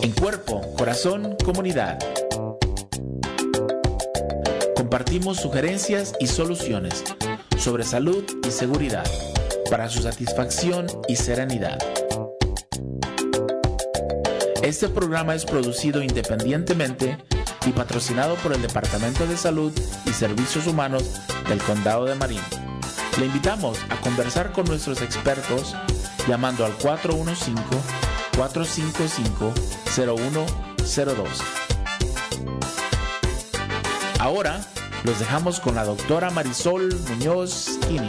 En Cuerpo, Corazón, Comunidad. Compartimos sugerencias y soluciones sobre salud y seguridad para su satisfacción y serenidad. Este programa es producido independientemente y patrocinado por el Departamento de Salud y Servicios Humanos del Condado de Marin. Le invitamos a conversar con nuestros expertos llamando al 415-455-0102. Ahora los dejamos con la doctora Marisol Muñoz Kini.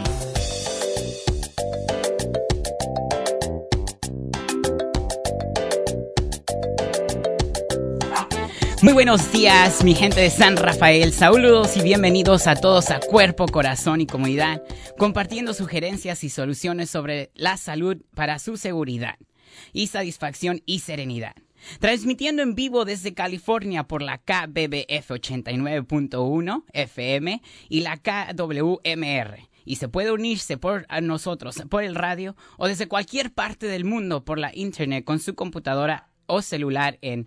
Muy buenos días, mi gente de San Rafael. Saludos y bienvenidos a todos a Cuerpo, Corazón y Comunidad, compartiendo sugerencias y soluciones sobre la salud para su seguridad y satisfacción y serenidad. Transmitiendo en vivo desde California por la KBBF 89.1 FM y la KWMR. Y se puede unirse por nosotros por el radio o desde cualquier parte del mundo por la internet con su computadora o celular en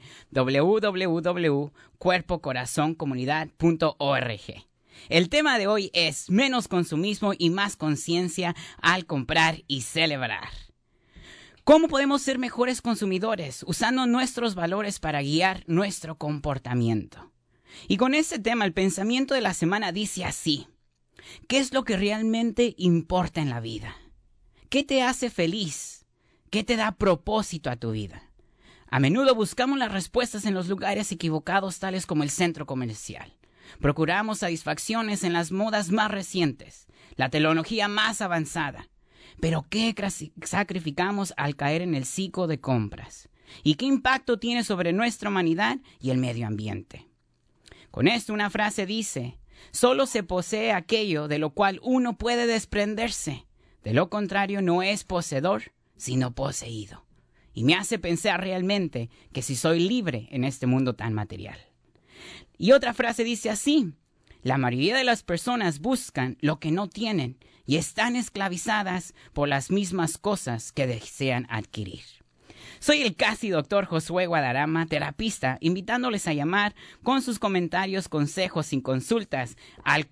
www.cuerpocorazoncomunidad.org. El tema de hoy es menos consumismo y más conciencia al comprar y celebrar. ¿Cómo podemos ser mejores consumidores usando nuestros valores para guiar nuestro comportamiento? Y con este tema, el pensamiento de la semana dice así: ¿qué es lo que realmente importa en la vida? ¿Qué te hace feliz? ¿Qué te da propósito a tu vida? A menudo buscamos las respuestas en los lugares equivocados, tales como el centro comercial. Procuramos satisfacciones en las modas más recientes, la tecnología más avanzada. Pero ¿qué sacrificamos al caer en el ciclo de compras? ¿Y qué impacto tiene sobre nuestra humanidad y el medio ambiente? Con esto una frase dice: solo se posee aquello de lo cual uno puede desprenderse. De lo contrario, no es poseedor, sino poseído. Y me hace pensar realmente que si soy libre en este mundo tan material. Y otra frase dice así: la mayoría de las personas buscan lo que no tienen y están esclavizadas por las mismas cosas que desean adquirir. Soy el casi doctor Josué Guadarrama, terapista, invitándoles a llamar con sus comentarios, consejos y consultas al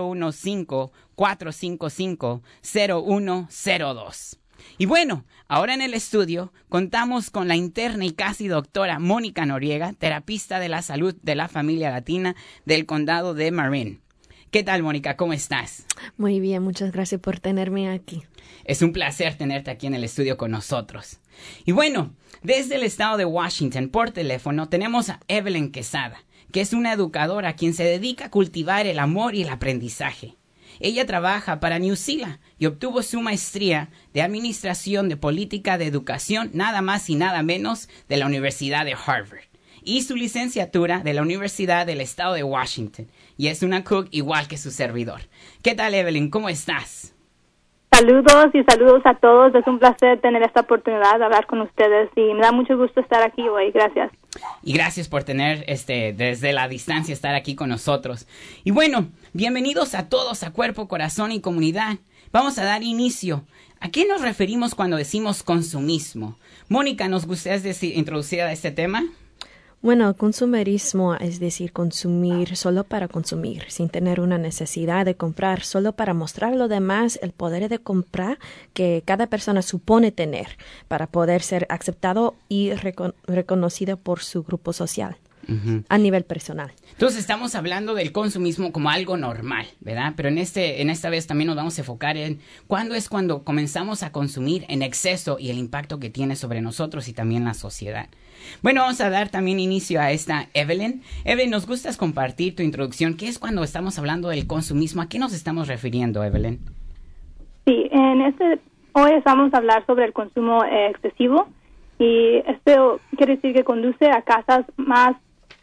415-455-0102. Y bueno, ahora en el estudio contamos con la interna y casi doctora Mónica Noriega, terapista de la salud de la familia latina del condado de Marin. ¿Qué tal, Mónica? ¿Cómo estás? Muy bien, muchas gracias por tenerme aquí. Es un placer tenerte aquí en el estudio con nosotros. Y bueno, desde el estado de Washington, por teléfono, tenemos a Evelyn Quesada, que es una educadora quien se dedica a cultivar el amor y el aprendizaje. Ella trabaja para Newsila y obtuvo su maestría de Administración de Política de Educación, nada más y nada menos, de la Universidad de Harvard, y su licenciatura de la Universidad del Estado de Washington. Y es una cook igual que su servidor. ¿Qué tal, Evelyn? ¿Cómo estás? Saludos y saludos a todos. Es un placer tener esta oportunidad de hablar con ustedes y me da mucho gusto estar aquí hoy. Gracias. Y gracias por tener desde la distancia estar aquí con nosotros. Y bueno, bienvenidos a todos a Cuerpo, Corazón y Comunidad. Vamos a dar inicio. ¿A qué nos referimos cuando decimos consumismo? Mónica, ¿nos gustaría introducir a este tema? Bueno, consumerismo es decir, consumir solo para consumir, sin tener una necesidad de comprar, solo para mostrar a los demás el poder de comprar que cada persona supone tener para poder ser aceptado y reconocido por su grupo social. A nivel personal. Entonces estamos hablando del consumismo como algo normal, ¿verdad? Pero en esta vez también nos vamos a enfocar en cuando comenzamos a consumir en exceso y el impacto que tiene sobre nosotros y también la sociedad. Bueno, vamos a dar también inicio a esta Evelyn. Evelyn, ¿nos gustas compartir tu introducción? ¿Qué es cuando estamos hablando del consumismo? ¿A qué nos estamos refiriendo, Evelyn? Sí, hoy vamos a hablar sobre el consumo excesivo y esto quiere decir que conduce a casas más.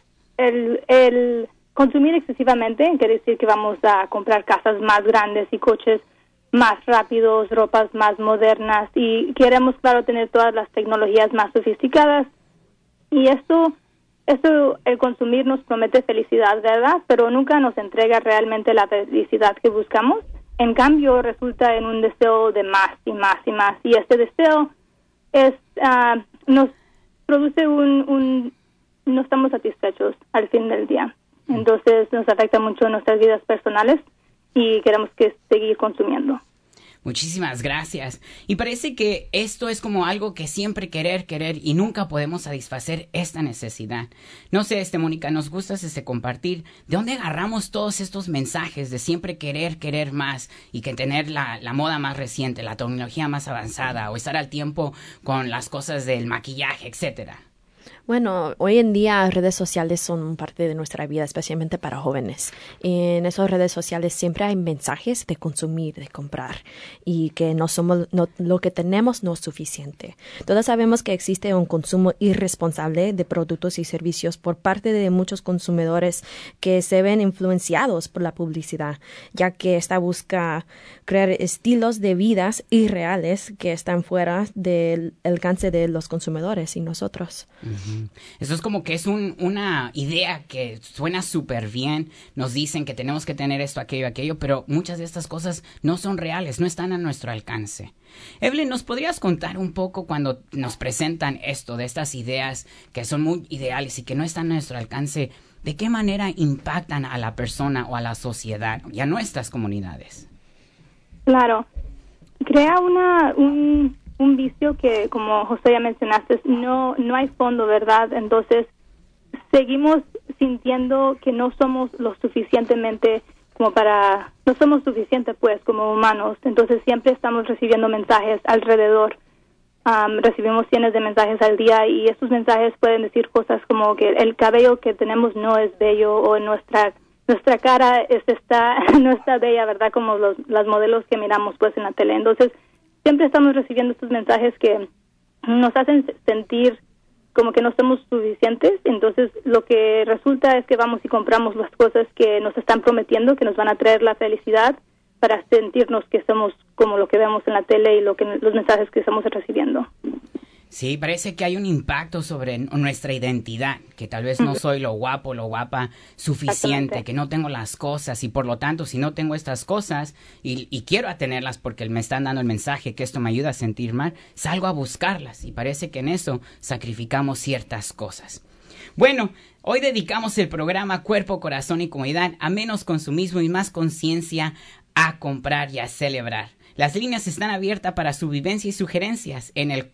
El consumir excesivamente quiere decir que vamos a comprar casas más grandes y coches más rápidos, ropas más modernas y queremos, claro, tener todas las tecnologías más sofisticadas. Y esto, el consumir nos promete felicidad, ¿verdad? Pero nunca nos entrega realmente la felicidad que buscamos. En cambio, resulta en un deseo de más y más y más. Y este deseo nos produce no estamos satisfechos al fin del día. Entonces nos afecta mucho en nuestras vidas personales y queremos seguir consumiendo. Muchísimas gracias. Y parece que esto es como algo que siempre querer y nunca podemos satisfacer esta necesidad. No sé, Mónica, nos gusta compartir de dónde agarramos todos estos mensajes de siempre querer más y que tener la moda más reciente, la tecnología más avanzada o estar al tiempo con las cosas del maquillaje, etcétera. Bueno, hoy en día redes sociales son parte de nuestra vida, especialmente para jóvenes. En esas redes sociales siempre hay mensajes de consumir, de comprar y que lo que tenemos no es suficiente. Todos sabemos que existe un consumo irresponsable de productos y servicios por parte de muchos consumidores que se ven influenciados por la publicidad, ya que esta busca crear estilos de vidas irreales que están fuera del alcance de los consumidores y nosotros. Uh-huh. Eso es como que es una idea que suena súper bien. Nos dicen que tenemos que tener esto, aquello, pero muchas de estas cosas no son reales, no están a nuestro alcance. Evelyn, ¿nos podrías contar un poco cuando nos presentan esto, de estas ideas que son muy ideales y que no están a nuestro alcance, de qué manera impactan a la persona o a la sociedad y a nuestras comunidades? Claro, crea un vicio que, como José ya mencionaste, no hay fondo, ¿verdad? Entonces, seguimos sintiendo que no somos lo suficientemente no somos suficientes, pues, como humanos. Entonces, siempre estamos recibiendo mensajes alrededor. Recibimos cientos de mensajes al día y estos mensajes pueden decir cosas como que el cabello que tenemos no es bello o nuestra cara no está bella, ¿verdad? Como las modelos que miramos, pues, en la tele. Entonces, siempre estamos recibiendo estos mensajes que nos hacen sentir como que no somos suficientes. Entonces, lo que resulta es que vamos y compramos las cosas que nos están prometiendo, que nos van a traer la felicidad, para sentirnos que somos como lo que vemos en la tele y los mensajes que estamos recibiendo. Sí, parece que hay un impacto sobre nuestra identidad, que tal vez no soy lo guapo, lo guapa suficiente, que no tengo las cosas y por lo tanto si no tengo estas cosas y quiero tenerlas porque me están dando el mensaje que esto me ayuda a sentir mal, salgo a buscarlas y parece que en eso sacrificamos ciertas cosas. Bueno, hoy dedicamos el programa Cuerpo, Corazón y Comunidad a menos consumismo y más conciencia, a comprar y a celebrar. Las líneas están abiertas para su vivencia y sugerencias en el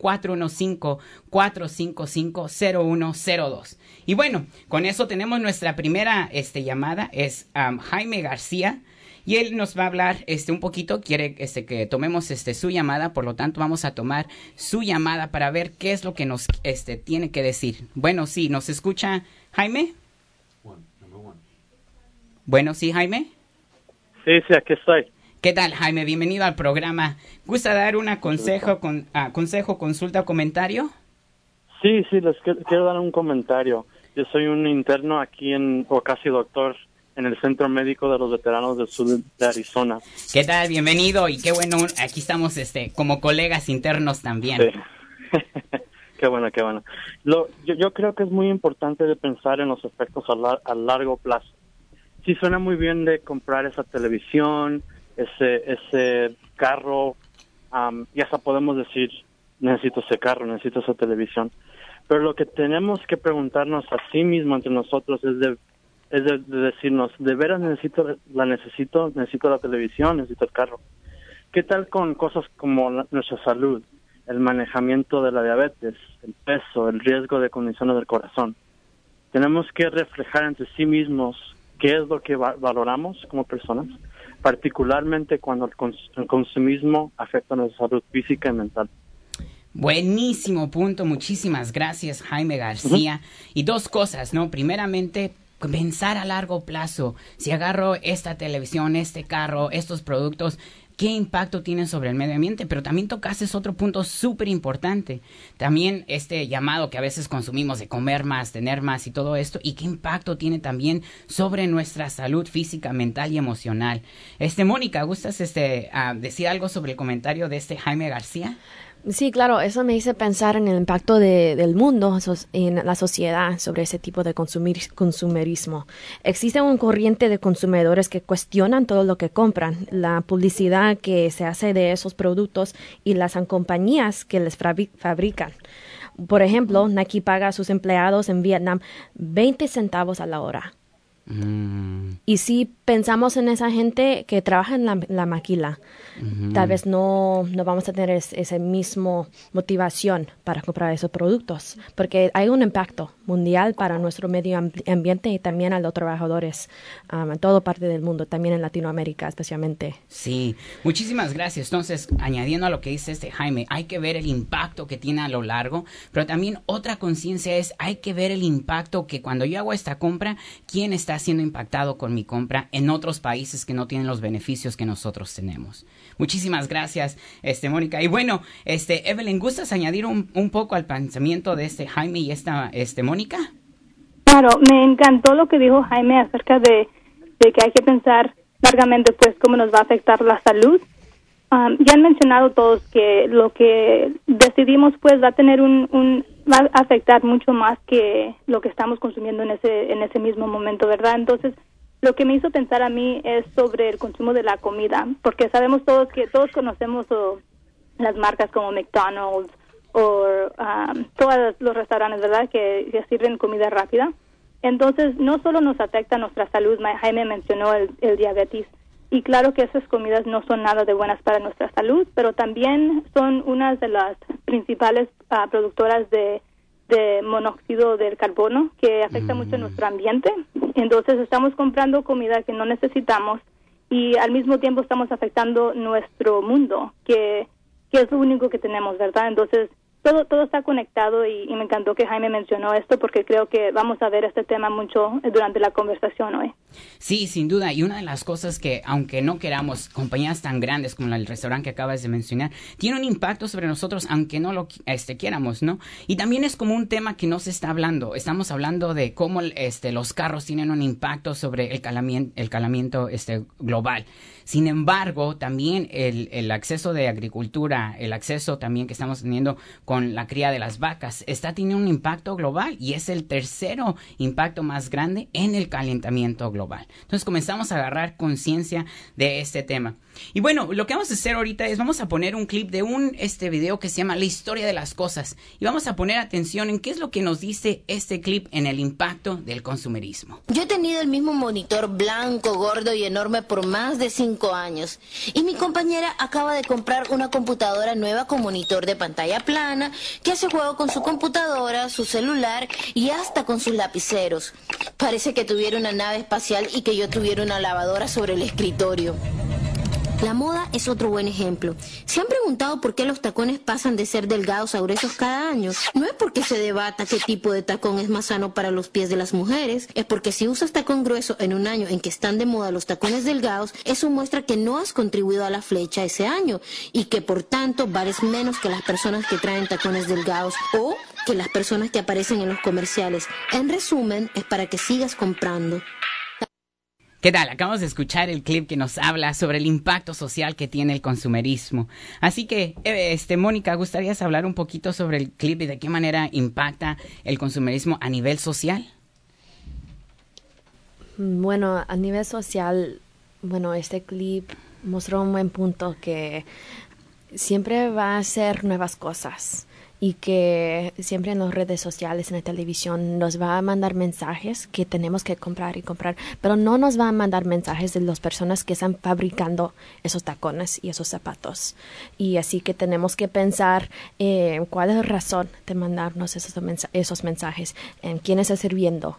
415-455-0102. Y bueno, con eso tenemos nuestra primera llamada, es Jaime García, y él nos va a hablar un poquito, quiere que tomemos su llamada, por lo tanto vamos a tomar su llamada para ver qué es lo que nos tiene que decir. Bueno, sí, ¿nos escucha Jaime? Bueno, sí, Jaime. Sí, aquí estoy. ¿Qué tal, Jaime? Bienvenido al programa. ¿Gusta dar un consejo, consulta o comentario? Sí, les quiero dar un comentario. Yo soy un interno aquí o casi doctor, en el Centro Médico de los Veteranos del Sur de Arizona. ¿Qué tal? Bienvenido y qué bueno, aquí estamos como colegas internos también. Sí. Qué bueno. Yo creo que es muy importante de pensar en los efectos a largo plazo. Sí, suena muy bien de comprar esa televisión, ese carro, y hasta podemos decir, necesito ese carro, necesito esa televisión. Pero lo que tenemos que preguntarnos a sí mismo entre nosotros es de decirnos, ¿de veras necesito la televisión, necesito el carro? ¿Qué tal con cosas como nuestra salud, el manejamiento de la diabetes, el peso, el riesgo de condiciones del corazón? Tenemos que reflejar entre sí mismos qué es lo que valoramos como personas, particularmente cuando el consumismo afecta a nuestra salud física y mental. Buenísimo punto, muchísimas gracias, Jaime García. Y dos cosas, ¿no? Primeramente, pensar a largo plazo. Si agarro esta televisión, este carro, estos productos, ¿qué impacto tienen sobre el medio ambiente? Pero también tocaste otro punto súper importante. También llamado que a veces consumimos de comer más, tener más y todo esto. ¿Y qué impacto tiene también sobre nuestra salud física, mental y emocional? Mónica, ¿gustas decir algo sobre el comentario de Jaime García? Sí, claro, eso me hizo pensar en el impacto del mundo en la sociedad sobre ese tipo de consumerismo. Existe un corriente de consumidores que cuestionan todo lo que compran, la publicidad que se hace de esos productos y las compañías que les fabrican. Por ejemplo, Nike paga a sus empleados en Vietnam 20 centavos a la hora. Y si pensamos en esa gente que trabaja en la maquila, tal vez no vamos a tener esa misma motivación para comprar esos productos, porque hay un impacto mundial para nuestro medio ambiente y también a los trabajadores en toda parte del mundo, también en Latinoamérica especialmente. Sí, muchísimas gracias. Entonces, añadiendo a lo que dice Jaime, hay que ver el impacto que tiene a lo largo, pero también otra conciencia es, hay que ver el impacto que cuando yo hago esta compra, ¿quién está siendo impactado con mi compra en otros países que no tienen los beneficios que nosotros tenemos? Muchísimas gracias, Mónica. Y bueno, Evelyn, ¿gustas añadir un poco al pensamiento de Jaime y Mónica? Claro, me encantó lo que dijo Jaime acerca de que hay que pensar largamente, pues, cómo nos va a afectar la salud. Ya han mencionado todos que lo que decidimos, pues, va a tener va a afectar mucho más que lo que estamos consumiendo en ese mismo momento, ¿verdad? Entonces, lo que me hizo pensar a mí es sobre el consumo de la comida, porque sabemos todos conocemos las marcas como McDonald's o todos los restaurantes, ¿verdad?, que sirven comida rápida. Entonces, no solo nos afecta nuestra salud, Jaime mencionó el diabetes, y claro que esas comidas no son nada de buenas para nuestra salud, pero también son una de las principales productoras de monóxido del carbono, que afecta mucho nuestro ambiente. Entonces estamos comprando comida que no necesitamos y al mismo tiempo estamos afectando nuestro mundo, que es lo único que tenemos, ¿verdad? Entonces todo está conectado y me encantó que Jaime mencionó esto, porque creo que vamos a ver este tema mucho durante la conversación hoy. Sí, sin duda, y una de las cosas que, aunque no queramos, compañías tan grandes como el restaurante que acabas de mencionar, tiene un impacto sobre nosotros, aunque no lo quieramos, ¿no? Y también es como un tema que no se está hablando. Estamos hablando de cómo los carros tienen un impacto sobre el calentamiento global. Sin embargo, también el acceso de agricultura, el acceso también que estamos teniendo con la cría de las vacas, está teniendo un impacto global y es el tercero impacto más grande en el calentamiento global. Entonces comenzamos a agarrar conciencia de este tema. Y bueno, lo que vamos a hacer ahorita es vamos a poner un clip de un video que se llama La historia de las cosas y vamos a poner atención en qué es lo que nos dice este clip en el impacto del consumerismo. Yo he tenido el mismo monitor blanco, gordo y enorme por más de 5 años y mi compañera acaba de comprar una computadora nueva con monitor de pantalla plana que hace juego con su computadora, su celular y hasta con sus lapiceros. Parece que tuviera una nave espacial y que yo tuviera una lavadora sobre el escritorio. La moda es otro buen ejemplo. ¿Se han preguntado por qué los tacones pasan de ser delgados a gruesos cada año? No es porque se debata qué tipo de tacón es más sano para los pies de las mujeres, es porque si usas tacón grueso en un año en que están de moda los tacones delgados, eso muestra que no has contribuido a la flecha ese año y que por tanto vales menos que las personas que traen tacones delgados o que las personas que aparecen en los comerciales. En resumen, es para que sigas comprando. ¿Qué tal? Acabamos de escuchar el clip que nos habla sobre el impacto social que tiene el consumerismo. Así que, Mónica, ¿gustarías hablar un poquito sobre el clip y de qué manera impacta el consumerismo a nivel social? Bueno, a nivel social, este clip mostró un buen punto que siempre va a hacer nuevas cosas. Y que siempre en las redes sociales, en la televisión, nos va a mandar mensajes que tenemos que comprar y comprar, pero no nos va a mandar mensajes de las personas que están fabricando esos tacones y esos zapatos. Y así que tenemos que pensar cuál es la razón de mandarnos esos mensajes, en quién está sirviendo.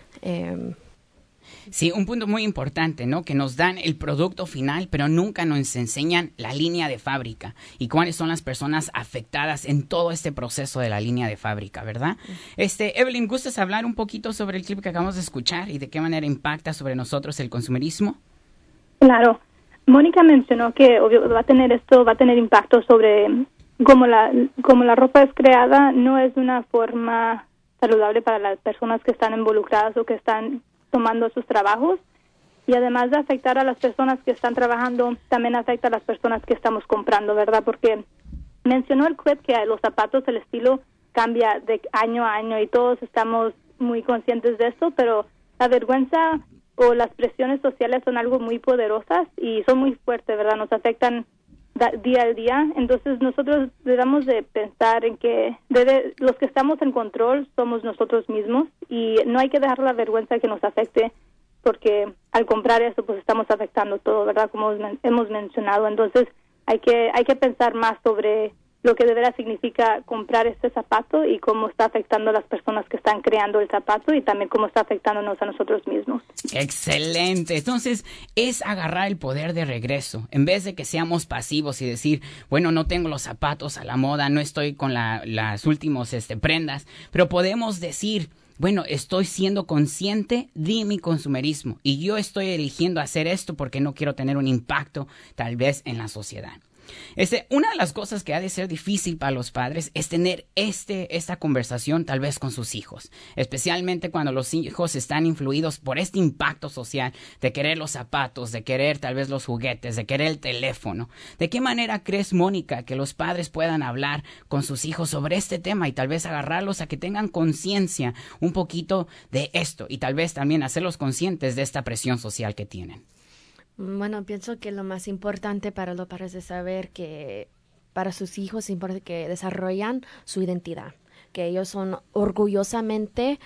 Sí, un punto muy importante, ¿no? Que nos dan el producto final, pero nunca nos enseñan la línea de fábrica y cuáles son las personas afectadas en todo este proceso de la línea de fábrica, ¿verdad? Evelyn, ¿gustas hablar un poquito sobre el clip que acabamos de escuchar y de qué manera impacta sobre nosotros el consumerismo? Claro. Mónica mencionó que obvio, va a tener impacto sobre cómo la ropa es creada, no es una forma saludable para las personas que están involucradas o que están tomando sus trabajos, y además de afectar a las personas que están trabajando, también afecta a las personas que estamos comprando, ¿verdad? Porque mencionó el clip que los zapatos, el estilo cambia de año a año y todos estamos muy conscientes de eso, pero la vergüenza o las presiones sociales son algo muy poderosas y son muy fuertes, ¿verdad? Nos afectan día al día. Entonces nosotros debemos de pensar en que los que estamos en control somos nosotros mismos y no hay que dejar la vergüenza que nos afecte, porque al comprar eso pues estamos afectando todo, ¿verdad? Como hemos mencionado. Entonces hay que pensar más sobre lo que de veras significa comprar este zapato y cómo está afectando a las personas que están creando el zapato y también cómo está afectándonos a nosotros mismos. Excelente. Entonces, es agarrar el poder de regreso. En vez de que seamos pasivos y decir, bueno, no tengo los zapatos a la moda, no estoy con las últimas prendas, pero podemos decir, bueno, estoy siendo consciente de mi consumerismo y yo estoy eligiendo hacer esto porque no quiero tener un impacto tal vez en la sociedad. Una de las cosas que ha de ser difícil para los padres es tener esta conversación tal vez con sus hijos, especialmente cuando los hijos están influidos por este impacto social de querer los zapatos, de querer tal vez los juguetes, de querer el teléfono. ¿De qué manera crees, Mónica, que los padres puedan hablar con sus hijos sobre este tema y tal vez agarrarlos a que tengan conciencia un poquito de esto y tal vez también hacerlos conscientes de esta presión social que tienen? Bueno, pienso que lo más importante para los padres es saber que para sus hijos es importante que desarrollan su identidad, que ellos son orgullosamente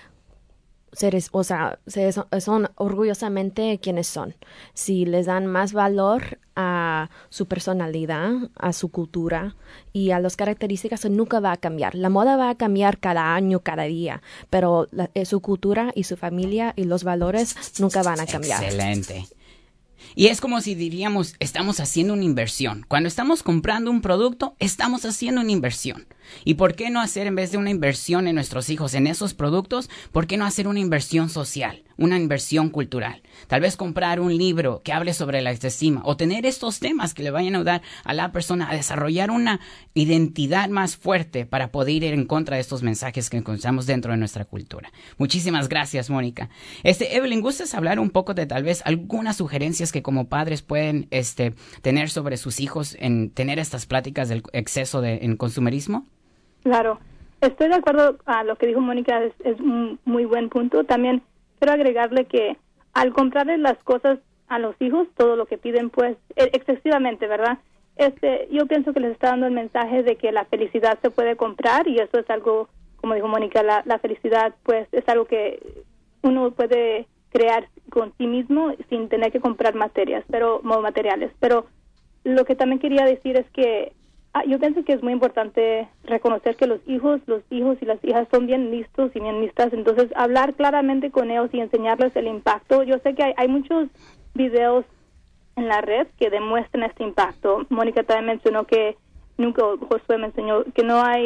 son orgullosamente quienes son. Si les dan más valor a su personalidad, a su cultura y a las características, nunca va a cambiar. La moda va a cambiar cada año, cada día, pero su cultura y su familia y los valores nunca van a cambiar. Excelente. Y es como si diríamos, estamos haciendo una inversión. Cuando estamos comprando un producto, estamos haciendo una inversión. ¿Y por qué no hacer, en vez de una inversión en nuestros hijos, en esos productos, por qué no hacer una inversión social, una inversión cultural? Tal vez comprar un libro que hable sobre la autoestima o tener estos temas que le vayan a ayudar a la persona a desarrollar una identidad más fuerte para poder ir en contra de estos mensajes que encontramos dentro de nuestra cultura. Muchísimas gracias, Mónica. Evelyn, ¿gustas hablar un poco de tal vez algunas sugerencias que como padres pueden tener sobre sus hijos en tener estas pláticas del exceso en consumerismo? Claro, estoy de acuerdo a lo que dijo Mónica, es un muy buen punto. También quiero agregarle que al comprarle las cosas a los hijos, todo lo que piden, pues, excesivamente, ¿verdad? Yo pienso que les está dando el mensaje de que la felicidad se puede comprar y eso es algo, como dijo Mónica, la felicidad, pues, es algo que uno puede crear con sí mismo sin tener que comprar materiales. Pero lo que también quería decir es que yo pienso que es muy importante reconocer que los hijos y las hijas son bien listos y bien listas, entonces hablar claramente con ellos y enseñarles el impacto. Yo sé que hay muchos videos en la red que demuestran este impacto. Mónica también mencionó que Josué me enseñó que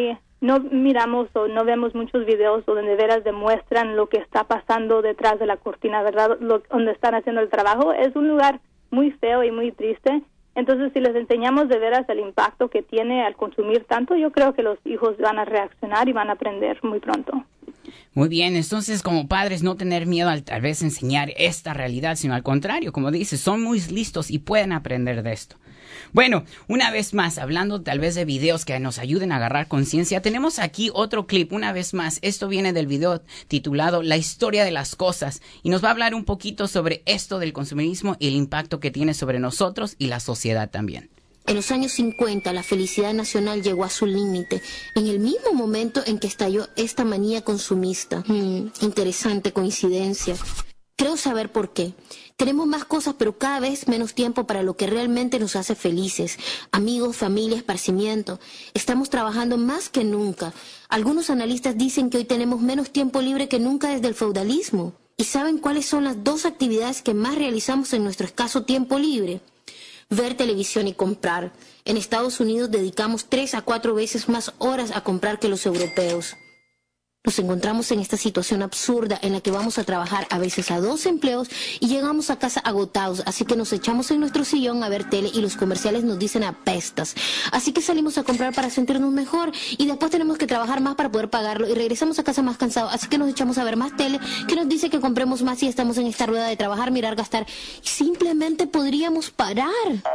no miramos o no vemos muchos videos donde de veras demuestran lo que está pasando detrás de la cortina, ¿verdad? Donde están haciendo el trabajo. Es un lugar muy feo y muy triste. Entonces, si les enseñamos de veras el impacto que tiene al consumir tanto, yo creo que los hijos van a reaccionar y van a aprender muy pronto. Muy bien, entonces como padres no tener miedo al tal vez enseñar esta realidad, sino al contrario, como dices, son muy listos y pueden aprender de esto. Bueno, una vez más, hablando tal vez de videos que nos ayuden a agarrar conciencia, tenemos aquí otro clip, una vez más. Esto viene del video titulado La historia de las cosas y nos va a hablar un poquito sobre esto del consumerismo y el impacto que tiene sobre nosotros y la sociedad también. En los años 50, la felicidad nacional llegó a su límite, en el mismo momento en que estalló esta manía consumista. Interesante coincidencia. Creo saber por qué. Tenemos más cosas, pero cada vez menos tiempo para lo que realmente nos hace felices. Amigos, familia, esparcimiento. Estamos trabajando más que nunca. Algunos analistas dicen que hoy tenemos menos tiempo libre que nunca desde el feudalismo. ¿Y saben cuáles son las dos actividades que más realizamos en nuestro escaso tiempo libre? Ver televisión y comprar. En Estados Unidos dedicamos 3 a 4 veces más horas a comprar que los europeos. Nos encontramos en esta situación absurda en la que vamos a trabajar a veces a 2 empleos y llegamos a casa agotados, así que nos echamos en nuestro sillón a ver tele y los comerciales nos dicen apestas. Así que salimos a comprar para sentirnos mejor y después tenemos que trabajar más para poder pagarlo y regresamos a casa más cansados, así que nos echamos a ver más tele que nos dice que compremos más y estamos en esta rueda de trabajar, mirar, gastar. Simplemente podríamos parar.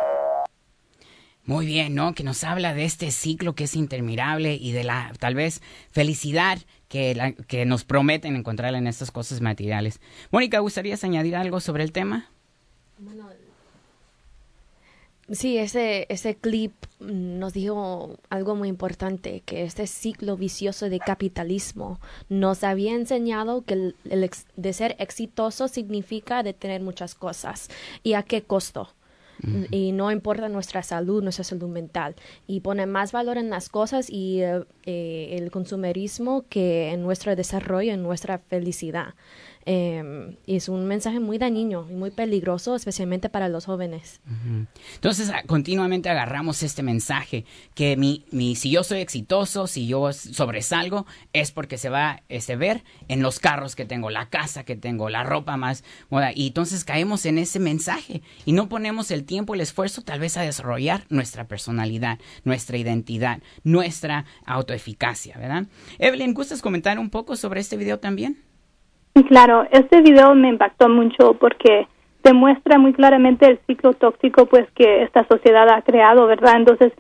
Muy bien, ¿no? Que nos habla de este ciclo que es interminable y de la, tal vez, felicidad que nos prometen encontrar en estas cosas materiales. Mónica, ¿gustarías añadir algo sobre el tema? Sí, ese clip nos dijo algo muy importante, que este ciclo vicioso de capitalismo nos había enseñado que de ser exitoso significa de tener muchas cosas. ¿Y a qué costo? Y no importa nuestra salud mental. Y pone más valor en las cosas y el consumerismo que en nuestro desarrollo, en nuestra felicidad. Es un mensaje muy dañino y muy peligroso, especialmente para los jóvenes. Entonces, continuamente agarramos este mensaje que si yo soy exitoso, si yo sobresalgo, es porque se va a ver en los carros que tengo, la casa que tengo, la ropa más moda. Y entonces caemos en ese mensaje y no ponemos el tiempo, el esfuerzo tal vez a desarrollar nuestra personalidad, nuestra identidad, nuestra autoeficacia, ¿verdad? Evelyn, ¿gustas comentar un poco sobre este video también? Claro, este video me impactó mucho porque demuestra muy claramente el ciclo tóxico pues que esta sociedad ha creado, ¿verdad? Entonces,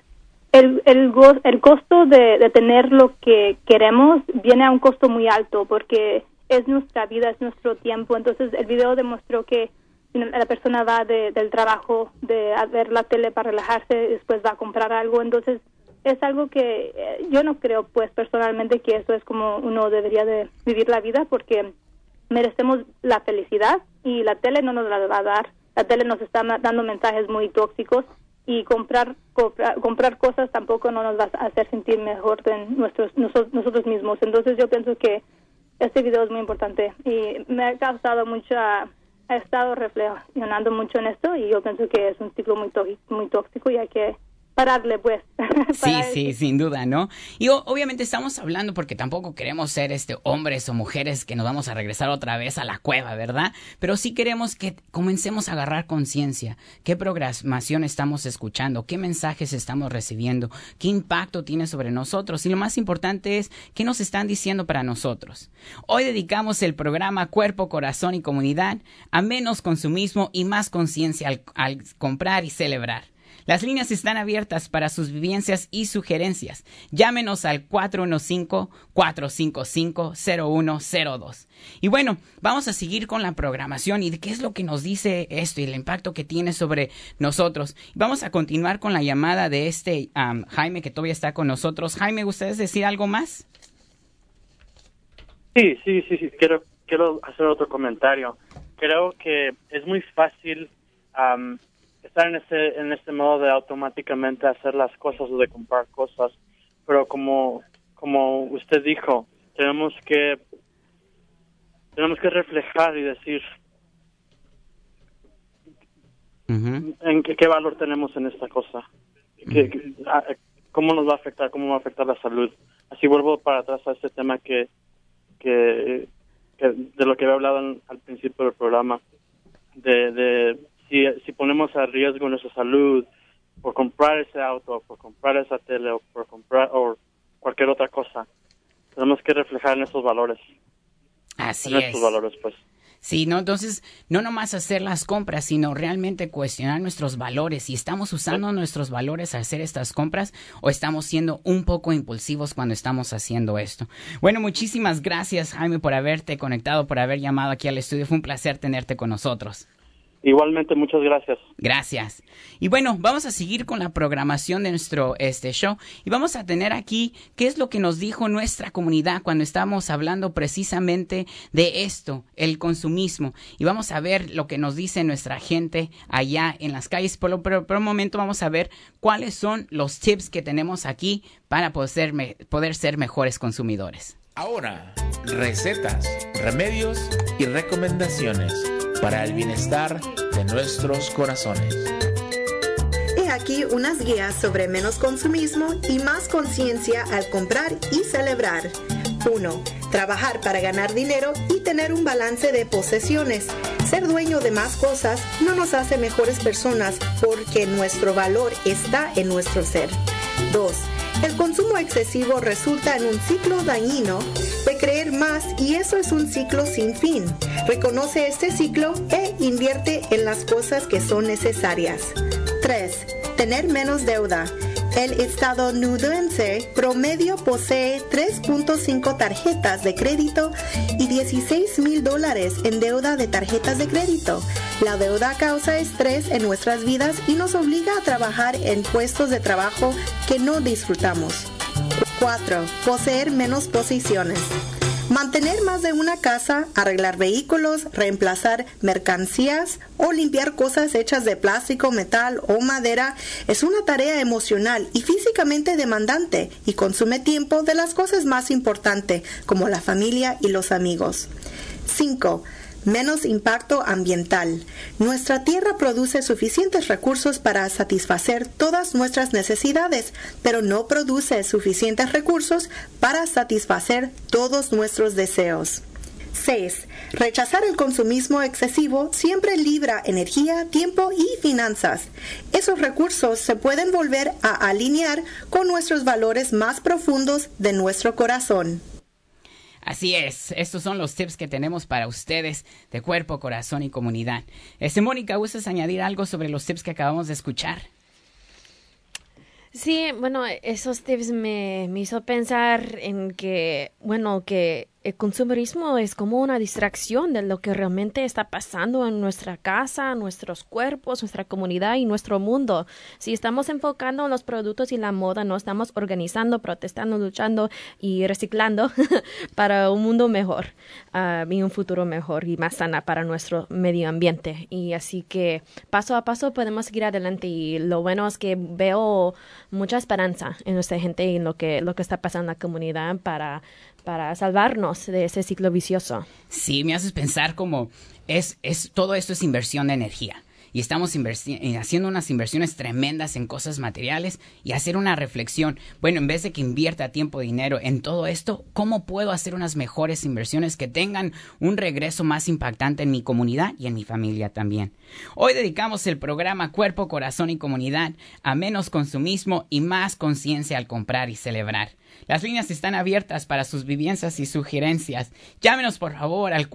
el costo de tener lo que queremos viene a un costo muy alto porque es nuestra vida, es nuestro tiempo. Entonces, el video demostró que la persona va del trabajo, de ver la tele para relajarse, y después va a comprar algo. Entonces, es algo que yo no creo, pues, personalmente que eso es como uno debería de vivir la vida porque merecemos la felicidad y la tele no nos la va a dar. La tele nos está dando mensajes muy tóxicos y comprar cosas tampoco no nos va a hacer sentir mejor de nosotros mismos. Entonces yo pienso que este video es muy importante y me ha causado he estado reflexionando mucho en esto y yo pienso que es un ciclo muy tóxico y hay que pararle, pues. Sí, sin duda, ¿no? Y obviamente estamos hablando porque tampoco queremos ser hombres o mujeres que nos vamos a regresar otra vez a la cueva, ¿verdad? Pero sí queremos que comencemos a agarrar conciencia. ¿Qué programación estamos escuchando? ¿Qué mensajes estamos recibiendo? ¿Qué impacto tiene sobre nosotros? Y lo más importante es, ¿qué nos están diciendo para nosotros? Hoy dedicamos el programa Cuerpo, Corazón y Comunidad a menos consumismo y más conciencia al comprar y celebrar. Las líneas están abiertas para sus vivencias y sugerencias. Llámenos al 415-455-0102. Y bueno, vamos a seguir con la programación y de qué es lo que nos dice esto y el impacto que tiene sobre nosotros. Vamos a continuar con la llamada de Jaime, que todavía está con nosotros. Jaime, ¿ustedes decir algo más? Sí. Quiero hacer otro comentario. Creo que es muy fácil estar en este modo de automáticamente hacer las cosas o de comprar cosas, pero como usted dijo, tenemos que reflejar y decir en qué valor tenemos en esta cosa, cómo nos va a afectar, cómo va a afectar la salud. Así vuelvo para atrás a este tema que de lo que había hablado al principio del programa, si ponemos a riesgo nuestra salud por comprar ese auto, por comprar esa tele o por comprar o cualquier otra cosa, tenemos que reflejar en esos valores. Así en nuestros valores, pues. Sí, no, entonces, no nomás hacer las compras, sino realmente cuestionar nuestros valores. Si estamos usando nuestros valores a hacer estas compras o estamos siendo un poco impulsivos cuando estamos haciendo esto. Bueno, muchísimas gracias, Jaime, por haberte conectado, por haber llamado aquí al estudio. Fue un placer tenerte con nosotros. Igualmente, muchas gracias. Gracias. Y bueno, vamos a seguir con la programación de nuestro show y vamos a tener aquí qué es lo que nos dijo nuestra comunidad cuando estábamos hablando precisamente de esto, el consumismo. Y vamos a ver lo que nos dice nuestra gente allá en las calles. Por un momento vamos a ver cuáles son los tips que tenemos aquí para poder ser mejores consumidores. Ahora, recetas, remedios y recomendaciones para el bienestar de nuestros corazones. He aquí unas guías sobre menos consumismo y más conciencia al comprar y celebrar. 1. Trabajar para ganar dinero y tener un balance de posesiones. Ser dueño de más cosas no nos hace mejores personas porque nuestro valor está en nuestro ser. 2. El consumo excesivo resulta en un ciclo dañino de creer más y eso es un ciclo sin fin. Reconoce este ciclo e invierte en las cosas que son necesarias. 3. Tener menos deuda. El estadounidense promedio posee 3.5 tarjetas de crédito y $16,000 en deuda de tarjetas de crédito. La deuda causa estrés en nuestras vidas y nos obliga a trabajar en puestos de trabajo que no disfrutamos. 4. Poseer menos posesiones. Mantener más de una casa, arreglar vehículos, reemplazar mercancías o limpiar cosas hechas de plástico, metal o madera es una tarea emocional y físicamente demandante y consume tiempo de las cosas más importantes como la familia y los amigos. 5. Menos impacto ambiental. Nuestra tierra produce suficientes recursos para satisfacer todas nuestras necesidades, pero no produce suficientes recursos para satisfacer todos nuestros deseos. 6. Rechazar el consumismo excesivo siempre libra energía, tiempo y finanzas. Esos recursos se pueden volver a alinear con nuestros valores más profundos de nuestro corazón. Así es, estos son los tips que tenemos para ustedes de Cuerpo, Corazón y Comunidad. Mónica, ¿gustas añadir algo sobre los tips que acabamos de escuchar? Sí, bueno, esos tips me hizo pensar en que el consumerismo es como una distracción de lo que realmente está pasando en nuestra casa, nuestros cuerpos, nuestra comunidad y nuestro mundo. Si estamos enfocando en los productos y la moda, no estamos organizando, protestando, luchando y reciclando para un mundo mejor y un futuro mejor y más sana para nuestro medio ambiente. Y así que paso a paso podemos seguir adelante y lo bueno es que veo mucha esperanza en nuestra gente y en lo que está pasando en la comunidad para salvarnos de ese ciclo vicioso. Sí, me haces pensar como todo esto es inversión de energía. Y estamos haciendo unas inversiones tremendas en cosas materiales y hacer una reflexión. Bueno, en vez de que invierta tiempo, dinero en todo esto, ¿cómo puedo hacer unas mejores inversiones que tengan un regreso más impactante en mi comunidad y en mi familia también? Hoy dedicamos el programa Cuerpo, Corazón y Comunidad a menos consumismo y más conciencia al comprar y celebrar. Las líneas están abiertas para sus vivencias y sugerencias. Llámenos por favor al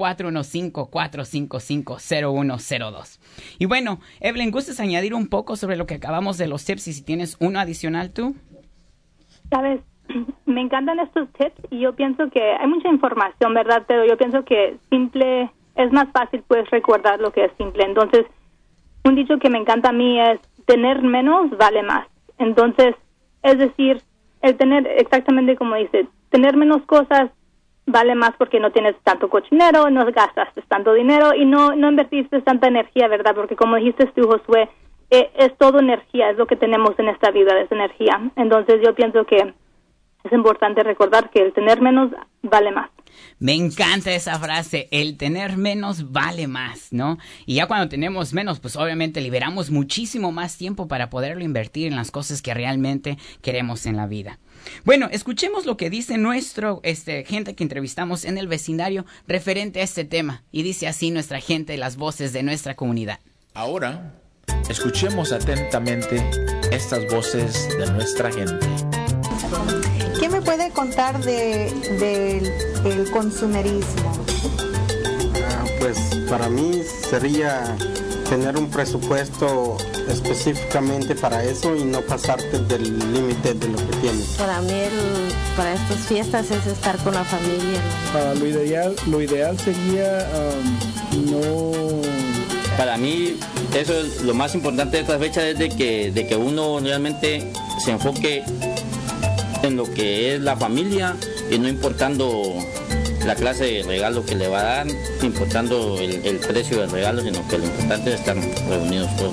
415-455-0102. Y bueno, Evelyn, ¿gustas añadir un poco sobre lo que acabamos de los tips y si tienes uno adicional tú? Sabes, me encantan estos tips y yo pienso que hay mucha información, ¿verdad? Pero yo pienso que simple es más fácil pues recordar lo que es simple. Entonces, un dicho que me encanta a mí es tener menos vale más. Entonces, es decir, el tener, exactamente como dice, tener menos cosas vale más porque no tienes tanto cochinero, no gastaste tanto dinero y no invertiste tanta energía, ¿verdad? Porque como dijiste tú, Josué, es todo energía, es lo que tenemos en esta vida, es energía. Entonces yo pienso que es importante recordar que el tener menos vale más. Me encanta esa frase, el tener menos vale más, ¿no? Y ya cuando tenemos menos, pues obviamente liberamos muchísimo más tiempo para poderlo invertir en las cosas que realmente queremos en la vida. Bueno, escuchemos lo que dice gente que entrevistamos en el vecindario referente a este tema. Y dice así nuestra gente, las voces de nuestra comunidad. Ahora, escuchemos atentamente estas voces de nuestra gente. ¿Qué me puede contar del consumerismo? Pues para mí sería tener un presupuesto específicamente para eso y no pasarte del límite de lo que tienes. Para mí para estas fiestas es estar con la familia. Lo ideal sería no... Para mí eso es lo más importante de estas fechas, es de que uno realmente se enfoque en lo que es la familia y no importando la clase de regalo que le va a dar, no importando el precio del regalo, sino que lo importante es estar reunidos todos.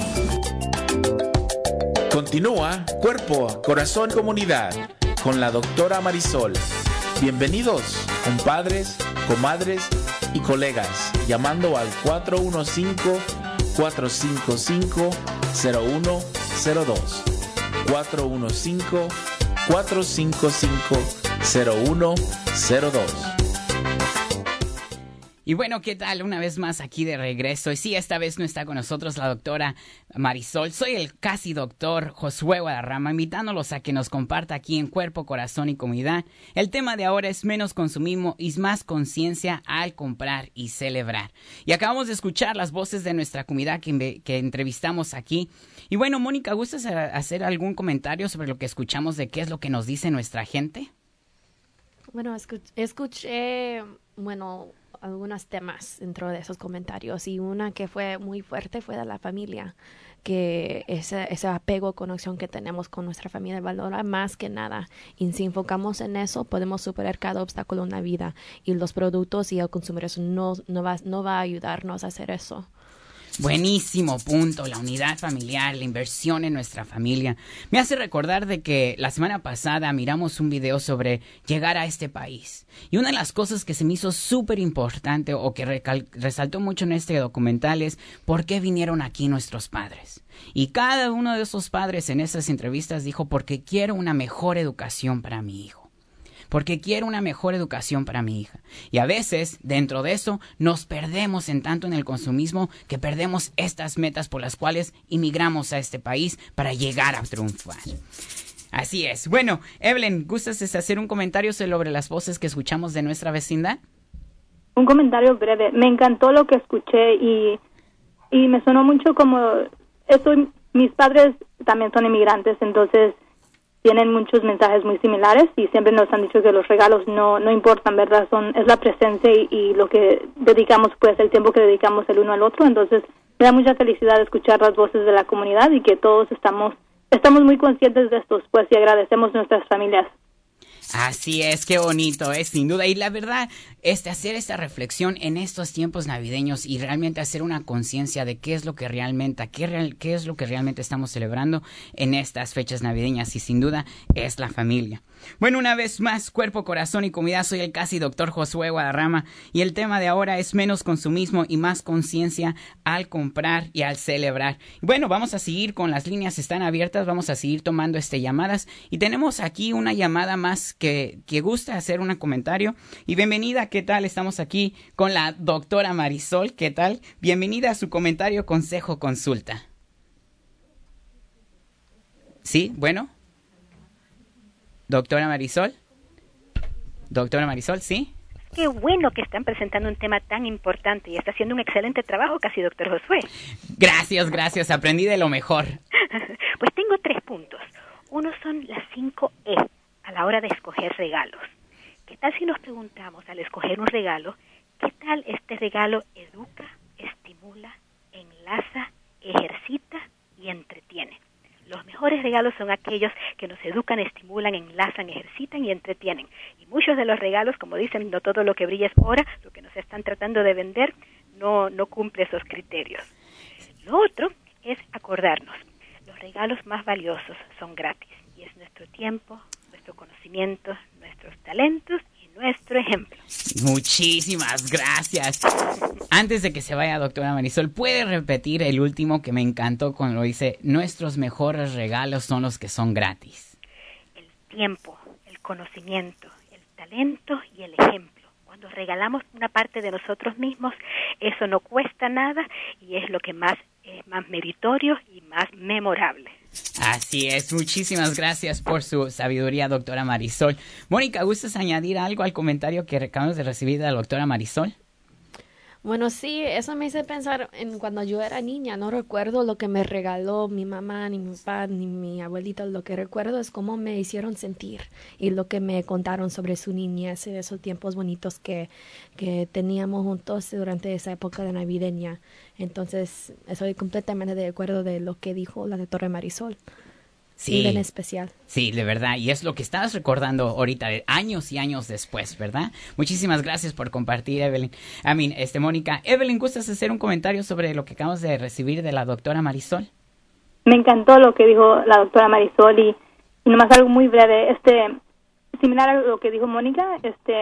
Continúa Cuerpo, Corazón, Comunidad con la doctora Marisol. Bienvenidos, compadres, comadres y colegas, llamando al 415-455-0102. 415-455-0102. Y bueno, ¿qué tal? Una vez más aquí de regreso. Y sí, esta vez no está con nosotros la doctora Marisol. Soy el casi doctor Josué Guadarrama, invitándolos a que nos comparta aquí en Cuerpo, Corazón y Comunidad. El tema de ahora es menos consumismo y más conciencia al comprar y celebrar. Y acabamos de escuchar las voces de nuestra comunidad que entrevistamos aquí. Y bueno, Mónica, ¿gustas hacer algún comentario sobre lo que escuchamos de qué es lo que nos dice nuestra gente? Bueno, escuché, algunos temas dentro de esos comentarios, y una que fue muy fuerte fue de la familia, que ese apego, conexión que tenemos con nuestra familia valora más que nada, y si enfocamos en eso podemos superar cada obstáculo en la vida, y los productos y el consumir eso no va a ayudarnos a hacer eso. Buenísimo punto, la unidad familiar, la inversión en nuestra familia. Me hace recordar de que la semana pasada miramos un video sobre llegar a este país. Y una de las cosas que se me hizo súper importante o que resaltó mucho en este documental es por qué vinieron aquí nuestros padres. Y cada uno de esos padres en esas entrevistas dijo: porque quiero una mejor educación para mi hijo. Porque quiero una mejor educación para mi hija. Y a veces, dentro de eso, nos perdemos tanto en el consumismo que perdemos estas metas por las cuales inmigramos a este país para llegar a triunfar. Así es. Bueno, Evelyn, ¿gustas hacer un comentario sobre las voces que escuchamos de nuestra vecindad? Un comentario breve. Me encantó lo que escuché y me sonó mucho como eso. Mis padres también son inmigrantes, entonces tienen muchos mensajes muy similares y siempre nos han dicho que los regalos no importan, ¿verdad? Es la presencia y lo que dedicamos, pues el tiempo que dedicamos el uno al otro. Entonces me da mucha felicidad escuchar las voces de la comunidad y que todos estamos muy conscientes de esto, pues, y agradecemos nuestras familias. Así es, qué bonito, sin duda. Y la verdad, hacer esta reflexión en estos tiempos navideños y realmente hacer una conciencia de qué es lo que realmente, qué es lo que realmente estamos celebrando en estas fechas navideñas, y sin duda es la familia. Bueno, una vez más, Cuerpo, Corazón y Comunidad, soy el casi doctor Josué Guadarrama y el tema de ahora es menos consumismo y más conciencia al comprar y al celebrar. Bueno, vamos a seguir con las líneas, están abiertas, vamos a seguir tomando llamadas y tenemos aquí una llamada más que gusta hacer un comentario. Y bienvenida, ¿qué tal? Estamos aquí con la doctora Marisol, ¿qué tal? Bienvenida a su comentario, consejo, consulta. Sí, bueno. Doctora Marisol, ¿sí? Qué bueno que están presentando un tema tan importante y está haciendo un excelente trabajo, casi doctor Josué. Gracias, aprendí de lo mejor. Pues tengo 3 puntos. Uno son las 5 E a la hora de escoger regalos. ¿Qué tal si nos preguntamos al escoger un regalo, qué tal este regalo educa, estimula, enlaza, ejercita y entretiene? Los mejores regalos son aquellos que nos educan, estimulan, enlazan, ejercitan y entretienen. Y muchos de los regalos, como dicen, no todo lo que brilla es oro, lo que nos están tratando de vender no cumple esos criterios. Lo otro es acordarnos, los regalos más valiosos son gratis y es nuestro tiempo, nuestro conocimiento, nuestros talentos y nuestro ejemplo. Muchísimas gracias. Antes de que se vaya, doctora Marisol, ¿puede repetir el último que me encantó cuando lo dice: nuestros mejores regalos son los que son gratis? El tiempo, el conocimiento, el talento y el ejemplo. Cuando regalamos una parte de nosotros mismos, eso no cuesta nada y es lo que es más meritorio y más memorable. Así es, muchísimas gracias por su sabiduría, doctora Marisol. Mónica, ¿gustas añadir algo al comentario que acabamos de recibir de la doctora Marisol? Bueno, sí, eso me hizo pensar en cuando yo era niña. No recuerdo lo que me regaló mi mamá, ni mi papá, ni mi abuelita. Lo que recuerdo es cómo me hicieron sentir y lo que me contaron sobre su niñez y de esos tiempos bonitos que teníamos juntos durante esa época de navideña. Entonces, estoy completamente de acuerdo de lo que dijo la doctora Marisol. Sí, en especial. Sí, de verdad, y es lo que estabas recordando ahorita, años y años después, ¿verdad? Muchísimas gracias por compartir, Evelyn. Mónica. Evelyn, ¿gustas hacer un comentario sobre lo que acabamos de recibir de la doctora Marisol? Me encantó lo que dijo la doctora Marisol y nomás algo muy breve, similar a lo que dijo Mónica,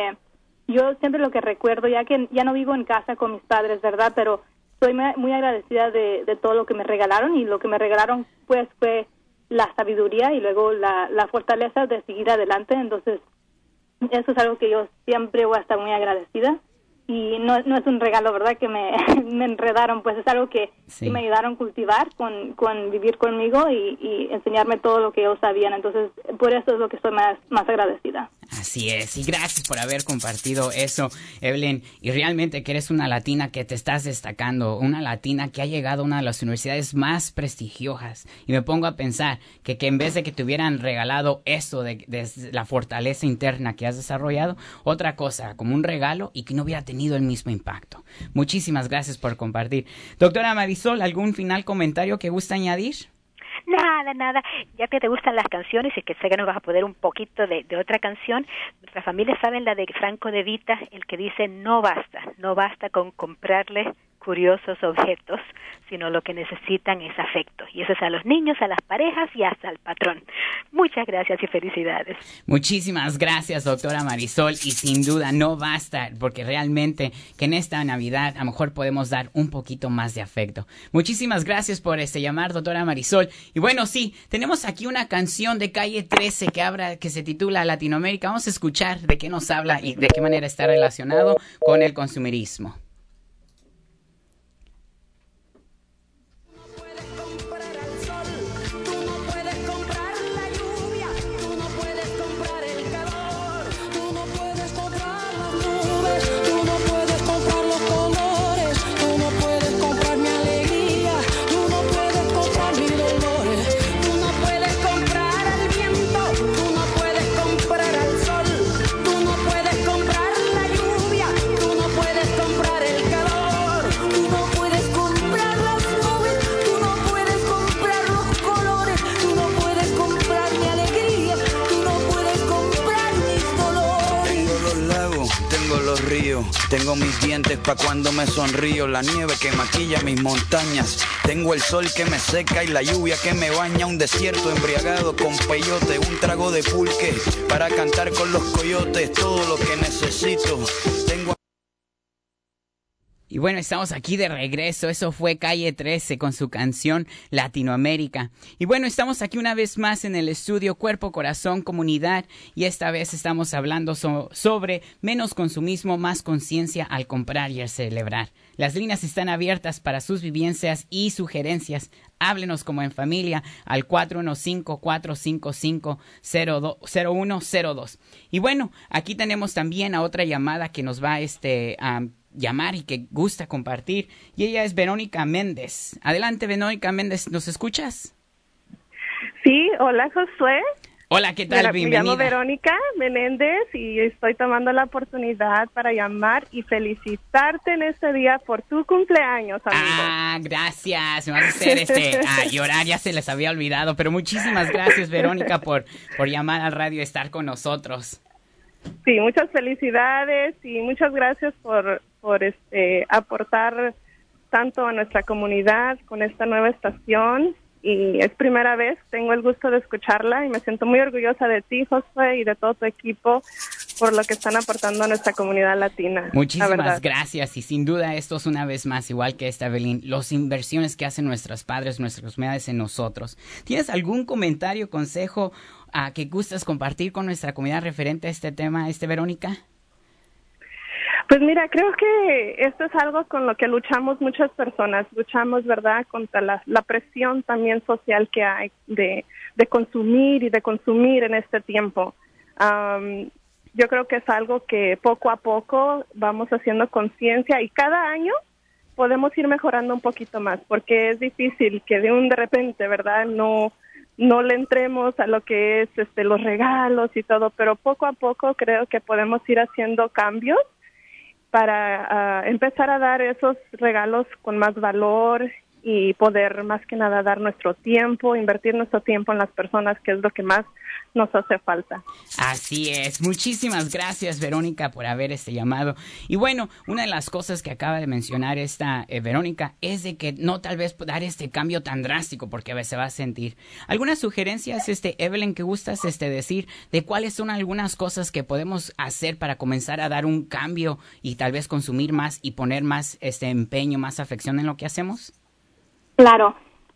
yo siempre lo que recuerdo, ya que ya no vivo en casa con mis padres, ¿verdad? Pero estoy muy agradecida de todo lo que me regalaron, y lo que me regalaron pues fue la sabiduría y luego la fortaleza de seguir adelante. Entonces eso es algo que yo siempre voy a estar muy agradecida, y no es un regalo, ¿verdad? Que me enredaron, pues es algo que me ayudaron a cultivar con vivir conmigo y enseñarme todo lo que ellos sabían. Entonces, por eso es lo que estoy más agradecida. Así es, y gracias por haber compartido eso, Evelyn. Y realmente que eres una latina que te estás destacando, una latina que ha llegado a una de las universidades más prestigiosas. Y me pongo a pensar que en vez de que te hubieran regalado eso de la fortaleza interna que has desarrollado, otra cosa, como un regalo, y que no hubiera tenido el mismo impacto. Muchísimas gracias por compartir. Doctora Marisol, ¿algún final comentario que gusta añadir? Nada. Ya que te gustan las canciones y que sé que nos vas a poner un poquito de otra canción, nuestras familias saben la de Franco De Vita, el que dice no basta con comprarle curiosos objetos, sino lo que necesitan es afecto. Y eso es a los niños, a las parejas y hasta al patrón. Muchas gracias y felicidades. Muchísimas gracias, doctora Marisol. Y sin duda no basta, porque realmente que en esta Navidad a lo mejor podemos dar un poquito más de afecto. Muchísimas gracias por llamar, doctora Marisol. Y bueno, sí, tenemos aquí una canción de Calle 13 que se titula Latinoamérica. Vamos a escuchar de qué nos habla y de qué manera está relacionado con el consumerismo. Tengo mis dientes pa' cuando me sonrío, la nieve que maquilla mis montañas. Tengo el sol que me seca y la lluvia que me baña, un desierto embriagado con peyote, un trago de pulque para cantar con los coyotes, todo lo que necesito. Tengo... Y bueno, estamos aquí de regreso. Eso fue Calle 13 con su canción Latinoamérica. Y bueno, estamos aquí una vez más en el estudio Cuerpo, Corazón, Comunidad. Y esta vez estamos hablando sobre menos consumismo, más conciencia al comprar y al celebrar. Las líneas están abiertas para sus vivencias y sugerencias. Háblenos como en familia al 415-455-0102. Y bueno, aquí tenemos también a otra llamada que nos va a llamar y que gusta compartir, y ella es Verónica Méndez. Adelante, Verónica Méndez, ¿nos escuchas? Sí, hola Josué. Hola, ¿qué tal? Bienvenida. Me llamo Verónica Menéndez y estoy tomando la oportunidad para llamar y felicitarte en este día por tu cumpleaños, amigo. Ah, gracias. Me vas a hacer llorar, ya se les había olvidado, pero muchísimas gracias, Verónica, por llamar al radio y estar con nosotros. Sí, muchas felicidades y muchas gracias por aportar tanto a nuestra comunidad con esta nueva estación. Y es primera vez, tengo el gusto de escucharla y me siento muy orgullosa de ti, Josué, y de todo tu equipo por lo que están aportando a nuestra comunidad latina. Muchísimas gracias, y sin duda esto es una vez más, igual que esta, Evelyn, las inversiones que hacen nuestros padres, nuestras comunidades en nosotros. ¿Tienes algún comentario, consejo que gustas compartir con nuestra comunidad referente a este tema, Verónica? Pues mira, creo que esto es algo con lo que luchamos muchas personas. Luchamos, ¿verdad?, contra la presión también social que hay de consumir y de consumir en este tiempo. Yo creo que es algo que poco a poco vamos haciendo conciencia y cada año podemos ir mejorando un poquito más, porque es difícil que de repente, ¿verdad?, no le entremos a lo que es los regalos y todo, pero poco a poco creo que podemos ir haciendo cambios para empezar a dar esos regalos con más valor y poder más que nada dar nuestro tiempo, invertir nuestro tiempo en las personas, que es lo que más nos hace falta. Así es. Muchísimas gracias, Verónica, por haber llamado. Y bueno, una de las cosas que acaba de mencionar Verónica es de que no tal vez dar este cambio tan drástico, porque a veces se va a sentir. ¿Algunas sugerencias, Evelyn, que gustas decir de cuáles son algunas cosas que podemos hacer para comenzar a dar un cambio y tal vez consumir más y poner más empeño, más afección en lo que hacemos? Claro,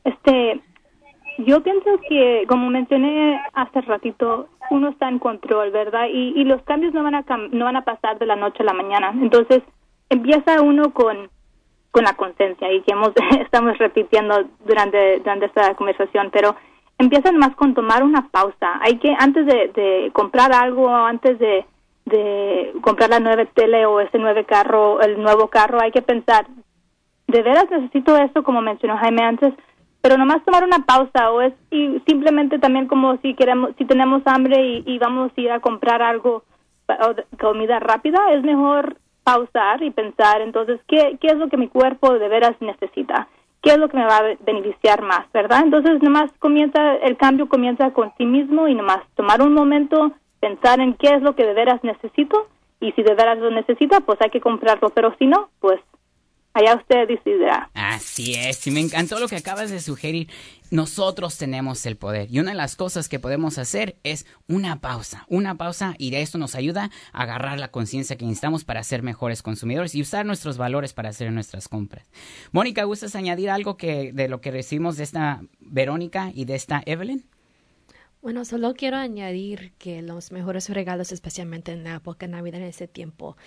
yo pienso que, como mencioné hace ratito, uno está en control, ¿verdad? Y los cambios no van a pasar de la noche a la mañana. Entonces, empieza uno con la conciencia, y que estamos repitiendo durante esta conversación, pero empiezan más con tomar una pausa. Hay que, antes de comprar algo, antes de comprar la nueva tele o ese nuevo carro, hay que pensar, ¿de veras necesito esto? Como mencionó Jaime antes, pero nomás tomar una pausa, y simplemente también como si tenemos hambre y vamos a ir a comprar algo, comida rápida, es mejor pausar y pensar, entonces, ¿qué es lo que mi cuerpo de veras necesita? ¿Qué es lo que me va a beneficiar más, verdad? Entonces, nomás el cambio comienza con sí mismo, y nomás tomar un momento, pensar en qué es lo que de veras necesito, y si de veras lo necesita, pues hay que comprarlo, pero si no, pues allá usted decidirá. Así es, y me encantó lo que acabas de sugerir. Nosotros tenemos el poder, y una de las cosas que podemos hacer es una pausa, y de esto nos ayuda a agarrar la conciencia que necesitamos para ser mejores consumidores y usar nuestros valores para hacer nuestras compras. Mónica, ¿gustas añadir algo de lo que recibimos de esta Verónica y de esta Evelyn? Bueno, solo quiero añadir que los mejores regalos, especialmente en la época de Navidad, en ese tiempo.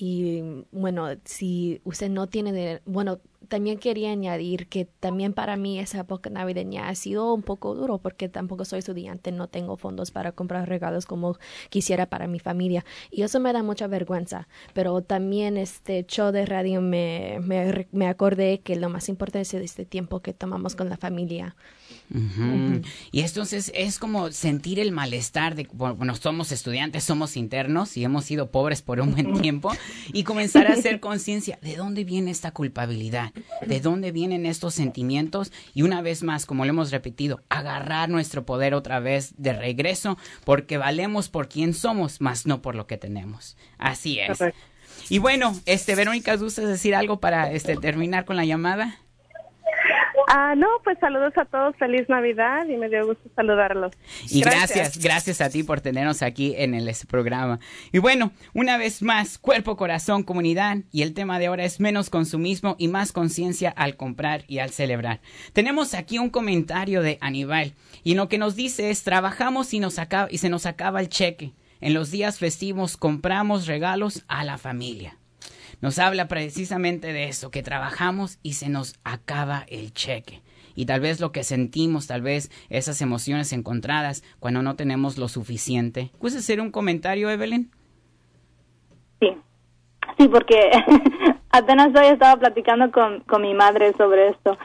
Y bueno, si usted no tiene también quería añadir que también para mí esa época navideña ha sido un poco duro, porque tampoco soy estudiante, no tengo fondos para comprar regalos como quisiera para mi familia, y eso me da mucha vergüenza. Pero también este show de radio me acordé que lo más importante es este tiempo que tomamos con la familia. Uh-huh. Y entonces es como sentir el malestar de, bueno, somos estudiantes, somos internos y hemos sido pobres por un buen tiempo, y comenzar a hacer conciencia de dónde viene esta culpabilidad, de dónde vienen estos sentimientos, y una vez más, como lo hemos repetido, agarrar nuestro poder otra vez de regreso, porque valemos por quien somos, más no por lo que tenemos. Así es. Perfecto. Y bueno, Verónica, ¿gustas decir algo para terminar con la llamada? No, pues saludos a todos, feliz Navidad, y me dio gusto saludarlos. Y gracias a ti por tenernos aquí en este programa. Y bueno, una vez más, cuerpo, corazón, comunidad, y el tema de ahora es menos consumismo y más conciencia al comprar y al celebrar. Tenemos aquí un comentario de Aníbal, y lo que nos dice es: trabajamos y se nos acaba el cheque. En los días festivos compramos regalos a la familia. Nos habla precisamente de eso, que trabajamos y se nos acaba el cheque. Y tal vez lo que sentimos, tal vez esas emociones encontradas cuando no tenemos lo suficiente. ¿Puedes hacer un comentario, Evelyn? Sí, porque apenas hoy estaba platicando con mi madre sobre esto.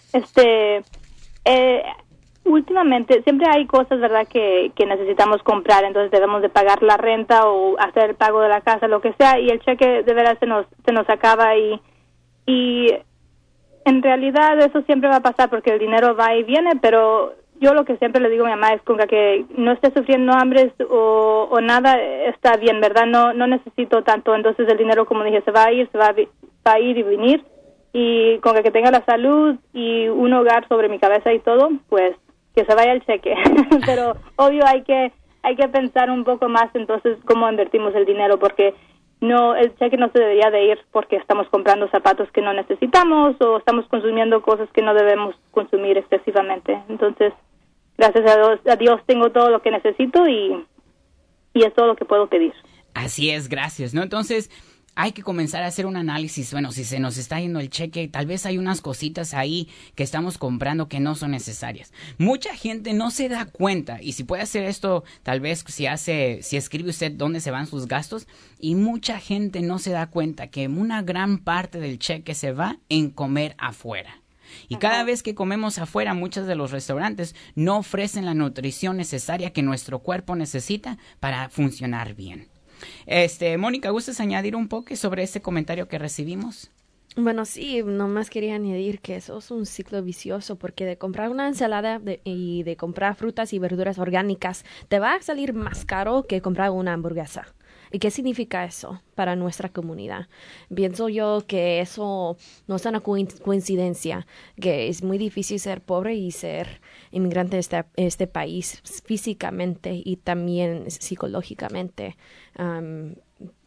Últimamente siempre hay cosas, ¿verdad?, que necesitamos comprar, entonces debemos de pagar la renta o hacer el pago de la casa, lo que sea, y el cheque de verdad se nos acaba, y en realidad eso siempre va a pasar porque el dinero va y viene, pero yo lo que siempre le digo a mi mamá es que no esté sufriendo hambre o nada, está bien, ¿verdad? No necesito tanto, entonces el dinero, como dije, se va a ir y venir, y con que tenga la salud y un hogar sobre mi cabeza y todo, pues que se vaya el cheque. Pero obvio hay que pensar un poco más entonces cómo invertimos el dinero, porque el cheque no se debería de ir porque estamos comprando zapatos que no necesitamos o estamos consumiendo cosas que no debemos consumir excesivamente. Entonces, gracias a Dios tengo todo lo que necesito y es todo lo que puedo pedir. Así es, gracias, ¿no? Entonces, hay que comenzar a hacer un análisis. Bueno, si se nos está yendo el cheque, tal vez hay unas cositas ahí que estamos comprando que no son necesarias. Mucha gente no se da cuenta, y si puede hacer esto, tal vez si escribe usted dónde se van sus gastos, y mucha gente no se da cuenta que una gran parte del cheque se va en comer afuera. Y cada vez que comemos afuera, muchos de los restaurantes no ofrecen la nutrición necesaria que nuestro cuerpo necesita para funcionar bien. Mónica, ¿gustas añadir un poco sobre este comentario que recibimos? Bueno, sí, nomás quería añadir que eso es un ciclo vicioso, porque de comprar una ensalada y de comprar frutas y verduras orgánicas te va a salir más caro que comprar una hamburguesa. ¿Y qué significa eso para nuestra comunidad? Pienso yo que eso no es una coincidencia, que es muy difícil ser pobre y ser inmigrante en este país físicamente y también psicológicamente.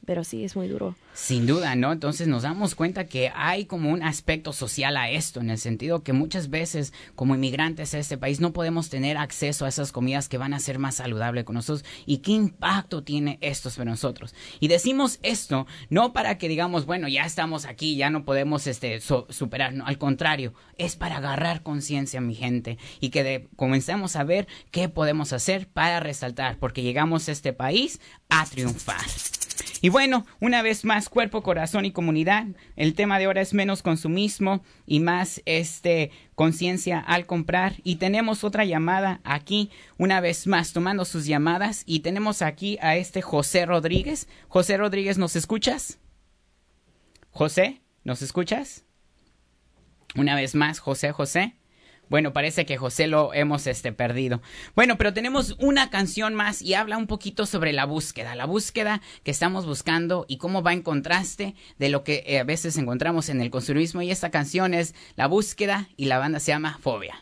pero sí, es muy duro. Sin duda, ¿no? Entonces nos damos cuenta que hay como un aspecto social a esto, en el sentido que muchas veces como inmigrantes a este país no podemos tener acceso a esas comidas que van a ser más saludables con nosotros. ¿Y qué impacto tiene esto para nosotros? Y decimos esto no para que digamos, bueno, ya estamos aquí, ya no podemos superar, no, al contrario, es para agarrar conciencia, mi gente, y que comencemos a ver qué podemos hacer para resaltar, porque llegamos a este país a triunfar. Y bueno, una vez más, cuerpo, corazón y comunidad. El tema de ahora es menos consumismo y más conciencia al comprar. Y tenemos otra llamada aquí, una vez más, tomando sus llamadas. Y tenemos aquí a José Rodríguez. José Rodríguez, ¿nos escuchas? José, ¿nos escuchas? Una vez más, José. Bueno, parece que José lo hemos perdido. Bueno, pero tenemos una canción más y habla un poquito sobre la búsqueda que estamos buscando y cómo va en contraste de lo que a veces encontramos en el consumismo. Y esta canción es La Búsqueda y la banda se llama Fobia.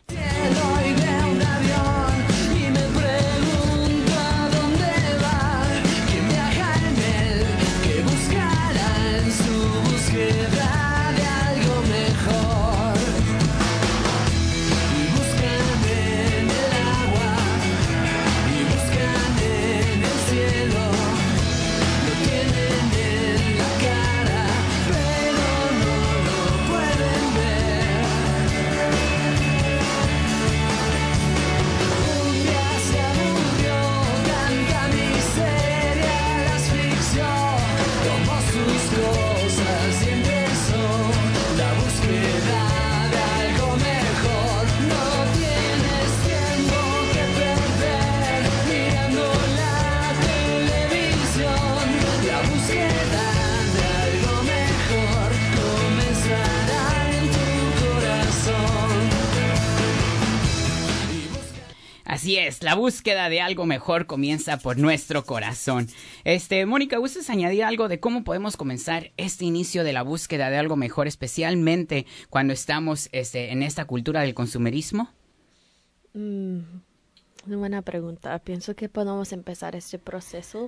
Así es, la búsqueda de algo mejor comienza por nuestro corazón. Mónica, ¿gustas añadir algo de cómo podemos comenzar este inicio de la búsqueda de algo mejor, especialmente cuando estamos en esta cultura del consumerismo? Una buena pregunta. Pienso que podemos empezar este proceso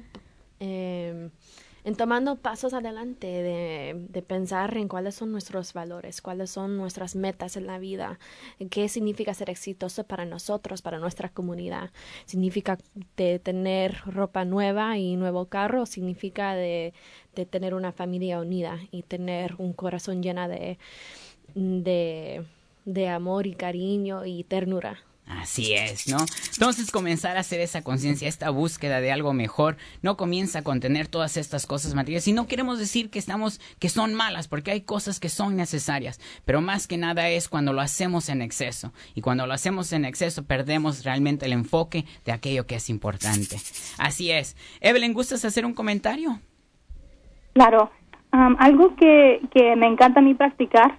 en tomando pasos adelante de pensar en cuáles son nuestros valores, cuáles son nuestras metas en la vida, qué significa ser exitoso para nosotros, para nuestra comunidad. ¿Significa de tener ropa nueva y nuevo carro? ¿Significa de tener una familia unida y tener un corazón lleno de amor y cariño y ternura? Así es, ¿no? Entonces comenzar a hacer esa conciencia, esta búsqueda de algo mejor, no comienza con tener todas estas cosas materiales. Y no queremos decir que son malas, porque hay cosas que son necesarias, pero más que nada es cuando lo hacemos en exceso. Y cuando lo hacemos en exceso perdemos realmente el enfoque de aquello que es importante. Así es. Evelyn, ¿gustas hacer un comentario? Claro. Algo que me encanta a mí practicar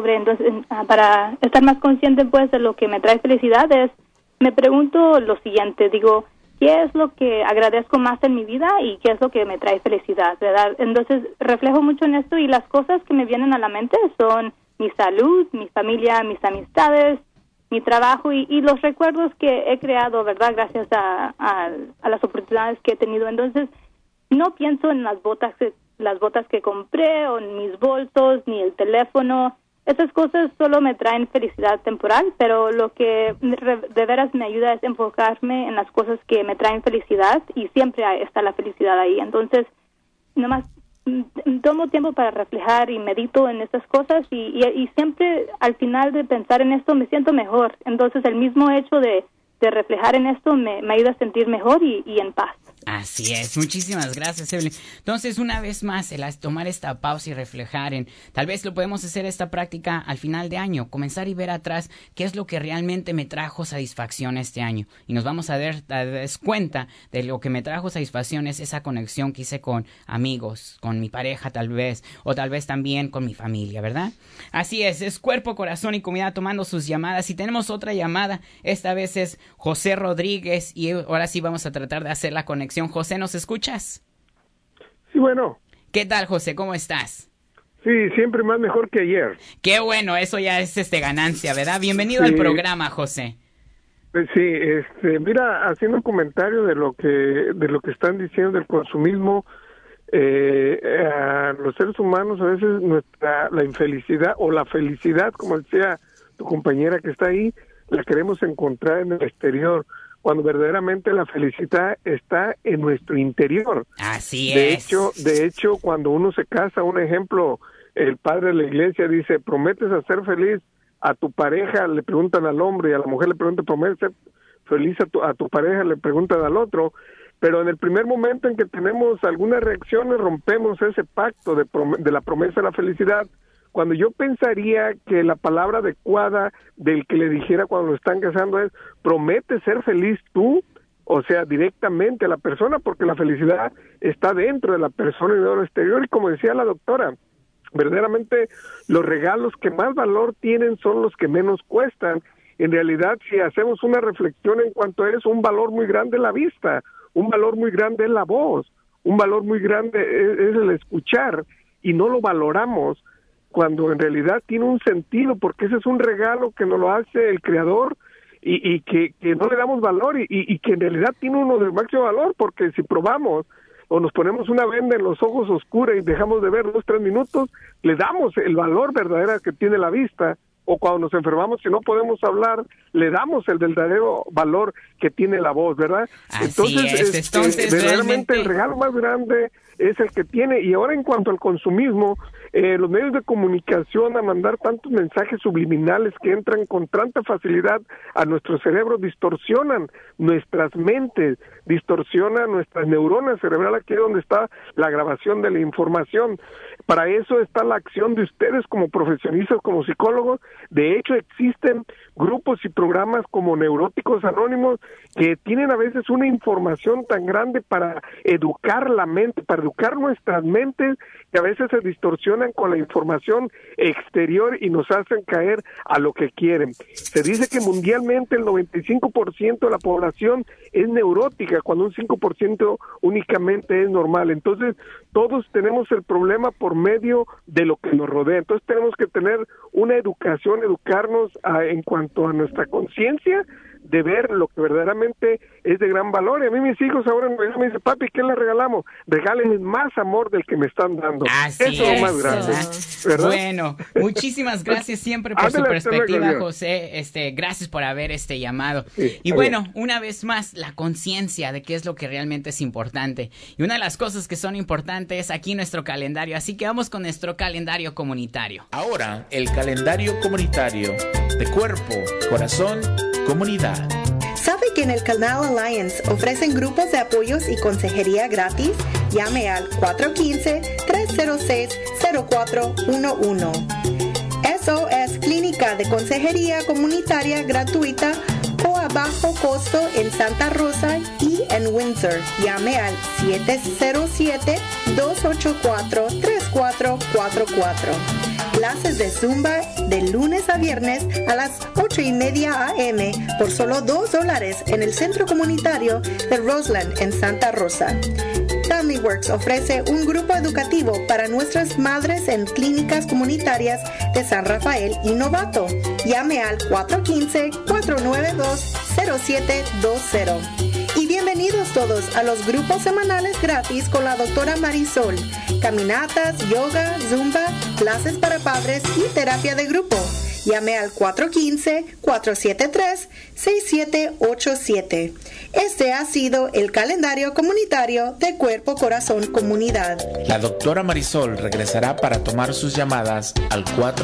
para estar más consciente pues de lo que me trae felicidad me pregunto lo siguiente, digo, ¿qué es lo que agradezco más en mi vida y qué es lo que me trae felicidad, verdad? Entonces reflejo mucho en esto y las cosas que me vienen a la mente son mi salud, mi familia, mis amistades, mi trabajo y los recuerdos que he creado, verdad, gracias a las oportunidades que he tenido. Entonces no pienso en las botas que compré o en mis bolsos ni el teléfono. Esas cosas solo me traen felicidad temporal, pero lo que de veras me ayuda es enfocarme en las cosas que me traen felicidad y siempre está la felicidad ahí. Entonces, nomás tomo tiempo para reflejar y medito en estas cosas y siempre al final de pensar en esto me siento mejor. Entonces, el mismo hecho de reflejar en esto me ayuda a sentir mejor y en paz. Así es, muchísimas gracias, Evelyn. Entonces, una vez más, tomar esta pausa y reflejar tal vez lo podemos hacer esta práctica al final de año, comenzar y ver atrás qué es lo que realmente me trajo satisfacción este año. Y nos vamos a dar cuenta de lo que me trajo satisfacción es esa conexión que hice con amigos, con mi pareja tal vez, o tal vez también con mi familia, ¿verdad? Así es cuerpo, corazón y comunidad tomando sus llamadas. Y tenemos otra llamada, esta vez es José Rodríguez, y ahora sí vamos a tratar de hacer la conexión. José, ¿nos escuchas? Sí, bueno. ¿Qué tal, José? ¿Cómo estás? Sí, siempre más mejor que ayer. Qué bueno, eso ya es ganancia, ¿verdad? Bienvenido al programa, José. Sí, mira, haciendo un comentario de lo que están diciendo del consumismo, a los seres humanos a veces la infelicidad o la felicidad, como decía tu compañera que está ahí, la queremos encontrar en el exterior, cuando verdaderamente la felicidad está en nuestro interior. Así es. De hecho, cuando uno se casa, un ejemplo, el padre de la iglesia dice, ¿prometes hacer feliz a tu pareja? Le preguntan al hombre, y a la mujer le preguntan, ¿prometes ser feliz a tu pareja? Le preguntan al otro. Pero en el primer momento en que tenemos algunas reacciones, rompemos ese pacto de la promesa de la felicidad, cuando yo pensaría que la palabra adecuada del que le dijera cuando lo están casando es, ¿prometes ser feliz tú? O sea, directamente a la persona, porque la felicidad está dentro de la persona y no en lo exterior. Y como decía la doctora, verdaderamente los regalos que más valor tienen son los que menos cuestan. En realidad, si hacemos una reflexión en cuanto a eso, un valor muy grande es la vista, un valor muy grande es la voz, un valor muy grande es el escuchar, y no lo valoramos cuando en realidad tiene un sentido, porque ese es un regalo que nos lo hace el Creador y que no le damos valor y que en realidad tiene uno de máximo valor, porque si probamos o nos ponemos una venda en los ojos oscura y dejamos de ver 2-3 minutos, le damos el valor verdadero que tiene la vista. O cuando nos enfermamos, si no podemos hablar, le damos el verdadero valor que tiene la voz, ¿verdad? Entonces, verdaderamente el regalo más grande es el que tiene. Y ahora en cuanto al consumismo, los medios de comunicación, a mandar tantos mensajes subliminales que entran con tanta facilidad a nuestro cerebro, distorsionan nuestras mentes, distorsionan nuestras neuronas cerebrales, aquí es donde está la grabación de la información. Para eso está la acción de ustedes como profesionistas, como psicólogos. De hecho, existen grupos y programas como Neuróticos Anónimos que tienen a veces una información tan grande para educar la mente, para educar nuestras mentes, que a veces se distorsionan con la información exterior y nos hacen caer a lo que quieren. Se dice que mundialmente el 95% de la población es neurótica, cuando un 5% únicamente es normal. Entonces, todos tenemos el problema por medio de lo que nos rodea. Entonces, tenemos que tener una educación, educarnos en cuanto a nuestra conciencia, de ver lo que verdaderamente es de gran valor. Y a mí mis hijos ahora me dicen, papi, ¿qué les regalamos? Regálenles más amor del que me están dando. Así eso es lo más grande, ¿verdad? Bueno, muchísimas gracias siempre por su perspectiva, José. Gracias por haber llamado. Sí, y bueno, una vez más, la conciencia de qué es lo que realmente es importante. Y una de las cosas que son importantes es aquí nuestro calendario. Así que vamos con nuestro calendario comunitario. Ahora, el calendario comunitario de Cuerpo, Corazón, Comunidad. ¿Sabe que en el Canal Alliance ofrecen grupos de apoyos y consejería gratis? Llame al 415-306-0411. Eso es clínica de consejería comunitaria gratuita o a bajo costo en Santa Rosa y en Windsor. Llame al 707-284-3444. Clases de Zumba de lunes a viernes a las 8:30 a.m. por solo $2 en el Centro Comunitario de Roseland en Santa Rosa. Family Works ofrece un grupo educativo para nuestras madres en clínicas comunitarias de San Rafael y Novato. Llame al 415-492-0720. Y bienvenidos todos a los grupos semanales gratis con la doctora Marisol. Caminatas, yoga, zumba, clases para padres y terapia de grupo. Llame al 415-473-6787. Este ha sido el calendario comunitario de Cuerpo, Corazón, Comunidad. La doctora Marisol regresará para tomar sus llamadas al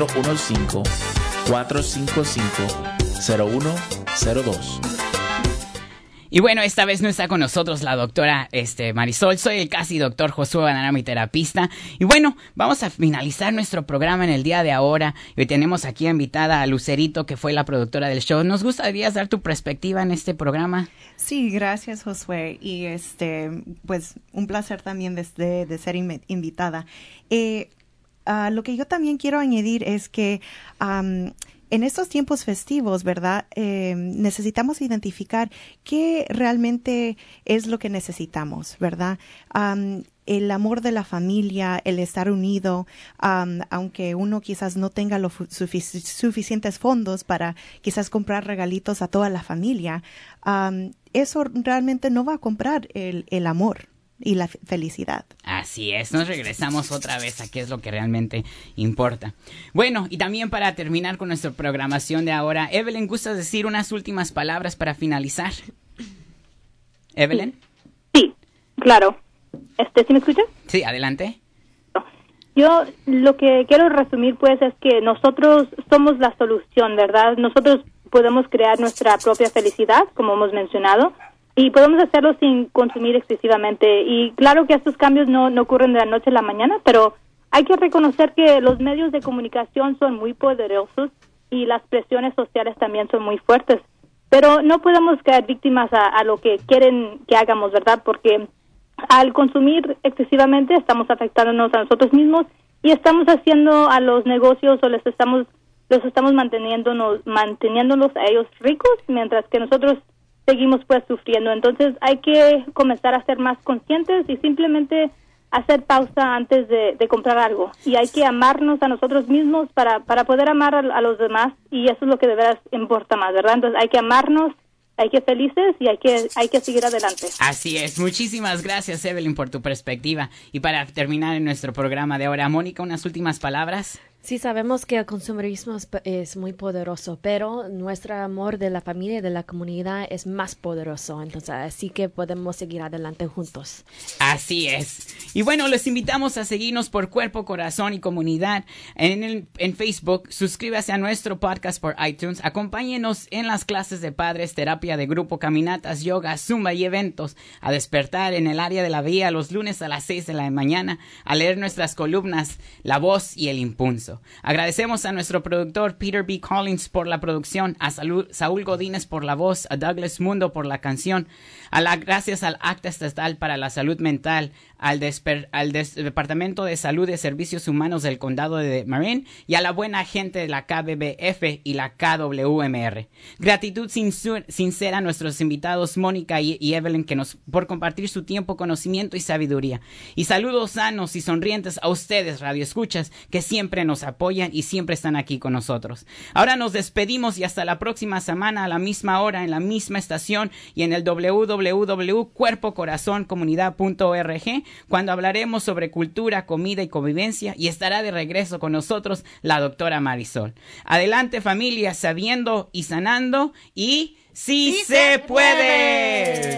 415-455-0102. Y bueno, esta vez no está con nosotros la doctora Marisol. Soy el casi doctor Josué Banana, mi terapista. Y bueno, vamos a finalizar nuestro programa en el día de ahora. Y hoy tenemos aquí invitada a Lucerito, que fue la productora del show. ¿Nos gustaría dar tu perspectiva en este programa? Sí, gracias, Josué. Y pues un placer también de ser invitada. Lo que yo también quiero añadir es que en estos tiempos festivos, ¿verdad? Necesitamos identificar qué realmente es lo que necesitamos, ¿verdad? El amor de la familia, el estar unido, aunque uno quizás no tenga los suficientes fondos para quizás comprar regalitos a toda la familia, eso realmente no va a comprar el amor, y la felicidad. Así es, nos regresamos otra vez a qué es lo que realmente importa. Bueno, y también para terminar con nuestra programación de ahora, Evelyn, ¿gustas decir unas últimas palabras para finalizar? Evelyn. Sí, claro. ¿Sí me escuchas? Sí, adelante. Yo lo que quiero resumir pues es que nosotros somos la solución, ¿verdad? Nosotros podemos crear nuestra propia felicidad, como hemos mencionado, y podemos hacerlo sin consumir excesivamente. Y claro que estos cambios no ocurren de la noche a la mañana, pero hay que reconocer que los medios de comunicación son muy poderosos y las presiones sociales también son muy fuertes. Pero no podemos caer víctimas a lo que quieren que hagamos, ¿verdad? Porque al consumir excesivamente estamos afectándonos a nosotros mismos y estamos haciendo a los negocios o los estamos manteniéndolos a ellos ricos, mientras que nosotros seguimos pues sufriendo. Entonces hay que comenzar a ser más conscientes y simplemente hacer pausa antes de comprar algo. Y hay que amarnos a nosotros mismos para poder amar a los demás, y eso es lo que de verdad importa más, ¿verdad? Entonces hay que amarnos, hay que felices y hay que seguir adelante. Así es. Muchísimas gracias, Evelyn, por tu perspectiva. Y para terminar en nuestro programa de ahora, Mónica, unas últimas palabras. Sí, sabemos que el consumerismo es muy poderoso, pero nuestro amor de la familia y de la comunidad es más poderoso. Entonces, así que podemos seguir adelante juntos. Así es. Y bueno, les invitamos a seguirnos por Cuerpo, Corazón y Comunidad en Facebook. Suscríbase a nuestro podcast por iTunes. Acompáñenos en las clases de padres, terapia de grupo, caminatas, yoga, zumba y eventos. A despertar en el área de la vía los lunes a las 6 de la mañana. A leer nuestras columnas, La Voz y El Impulso. Agradecemos a nuestro productor Peter B. Collins por la producción, a Saúl Godínez por la voz, a Douglas Mundo por la canción, gracias al Acta Estatal para la Salud Mental, al Departamento de Salud y Servicios Humanos del Condado de Marin y a la buena gente de la KBBF y la KWMR. Gratitud sincera a nuestros invitados Mónica y Evelyn por compartir su tiempo, conocimiento y sabiduría. Y saludos sanos y sonrientes a ustedes, radioescuchas, que siempre nos apoyan y siempre están aquí con nosotros. Ahora nos despedimos y hasta la próxima semana a la misma hora, en la misma estación y en el www.cuerpocorazoncomunidad.org, cuando hablaremos sobre cultura, comida y convivencia, y estará de regreso con nosotros la doctora Marisol. Adelante, familia, sabiendo y sanando, y ¡sí se puede!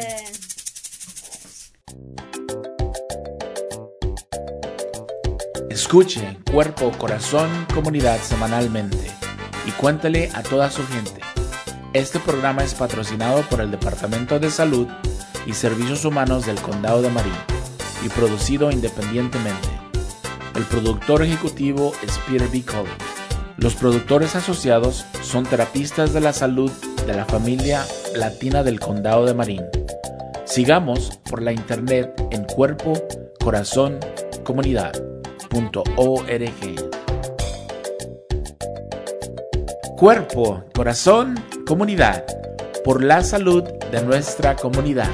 Escuche Cuerpo, Corazón, Comunidad semanalmente y cuéntele a toda su gente. Este programa es patrocinado por el Departamento de Salud y Servicios Humanos del Condado de Marin y producido independientemente. El productor ejecutivo es Peter B. Collins. Los productores asociados son terapistas de la salud de la familia latina del Condado de Marin. Sigamos por la internet en Cuerpo, Corazón, Comunidad.org. Cuerpo, Corazón, Comunidad, por la salud de nuestra comunidad.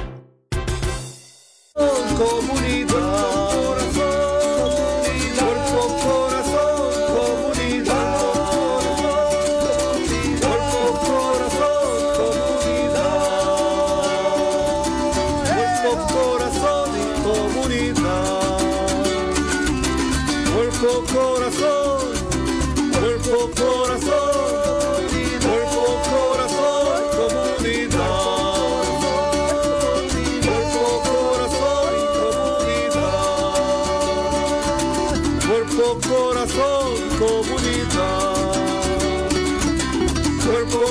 Corazón, comunidad. Cuerpo,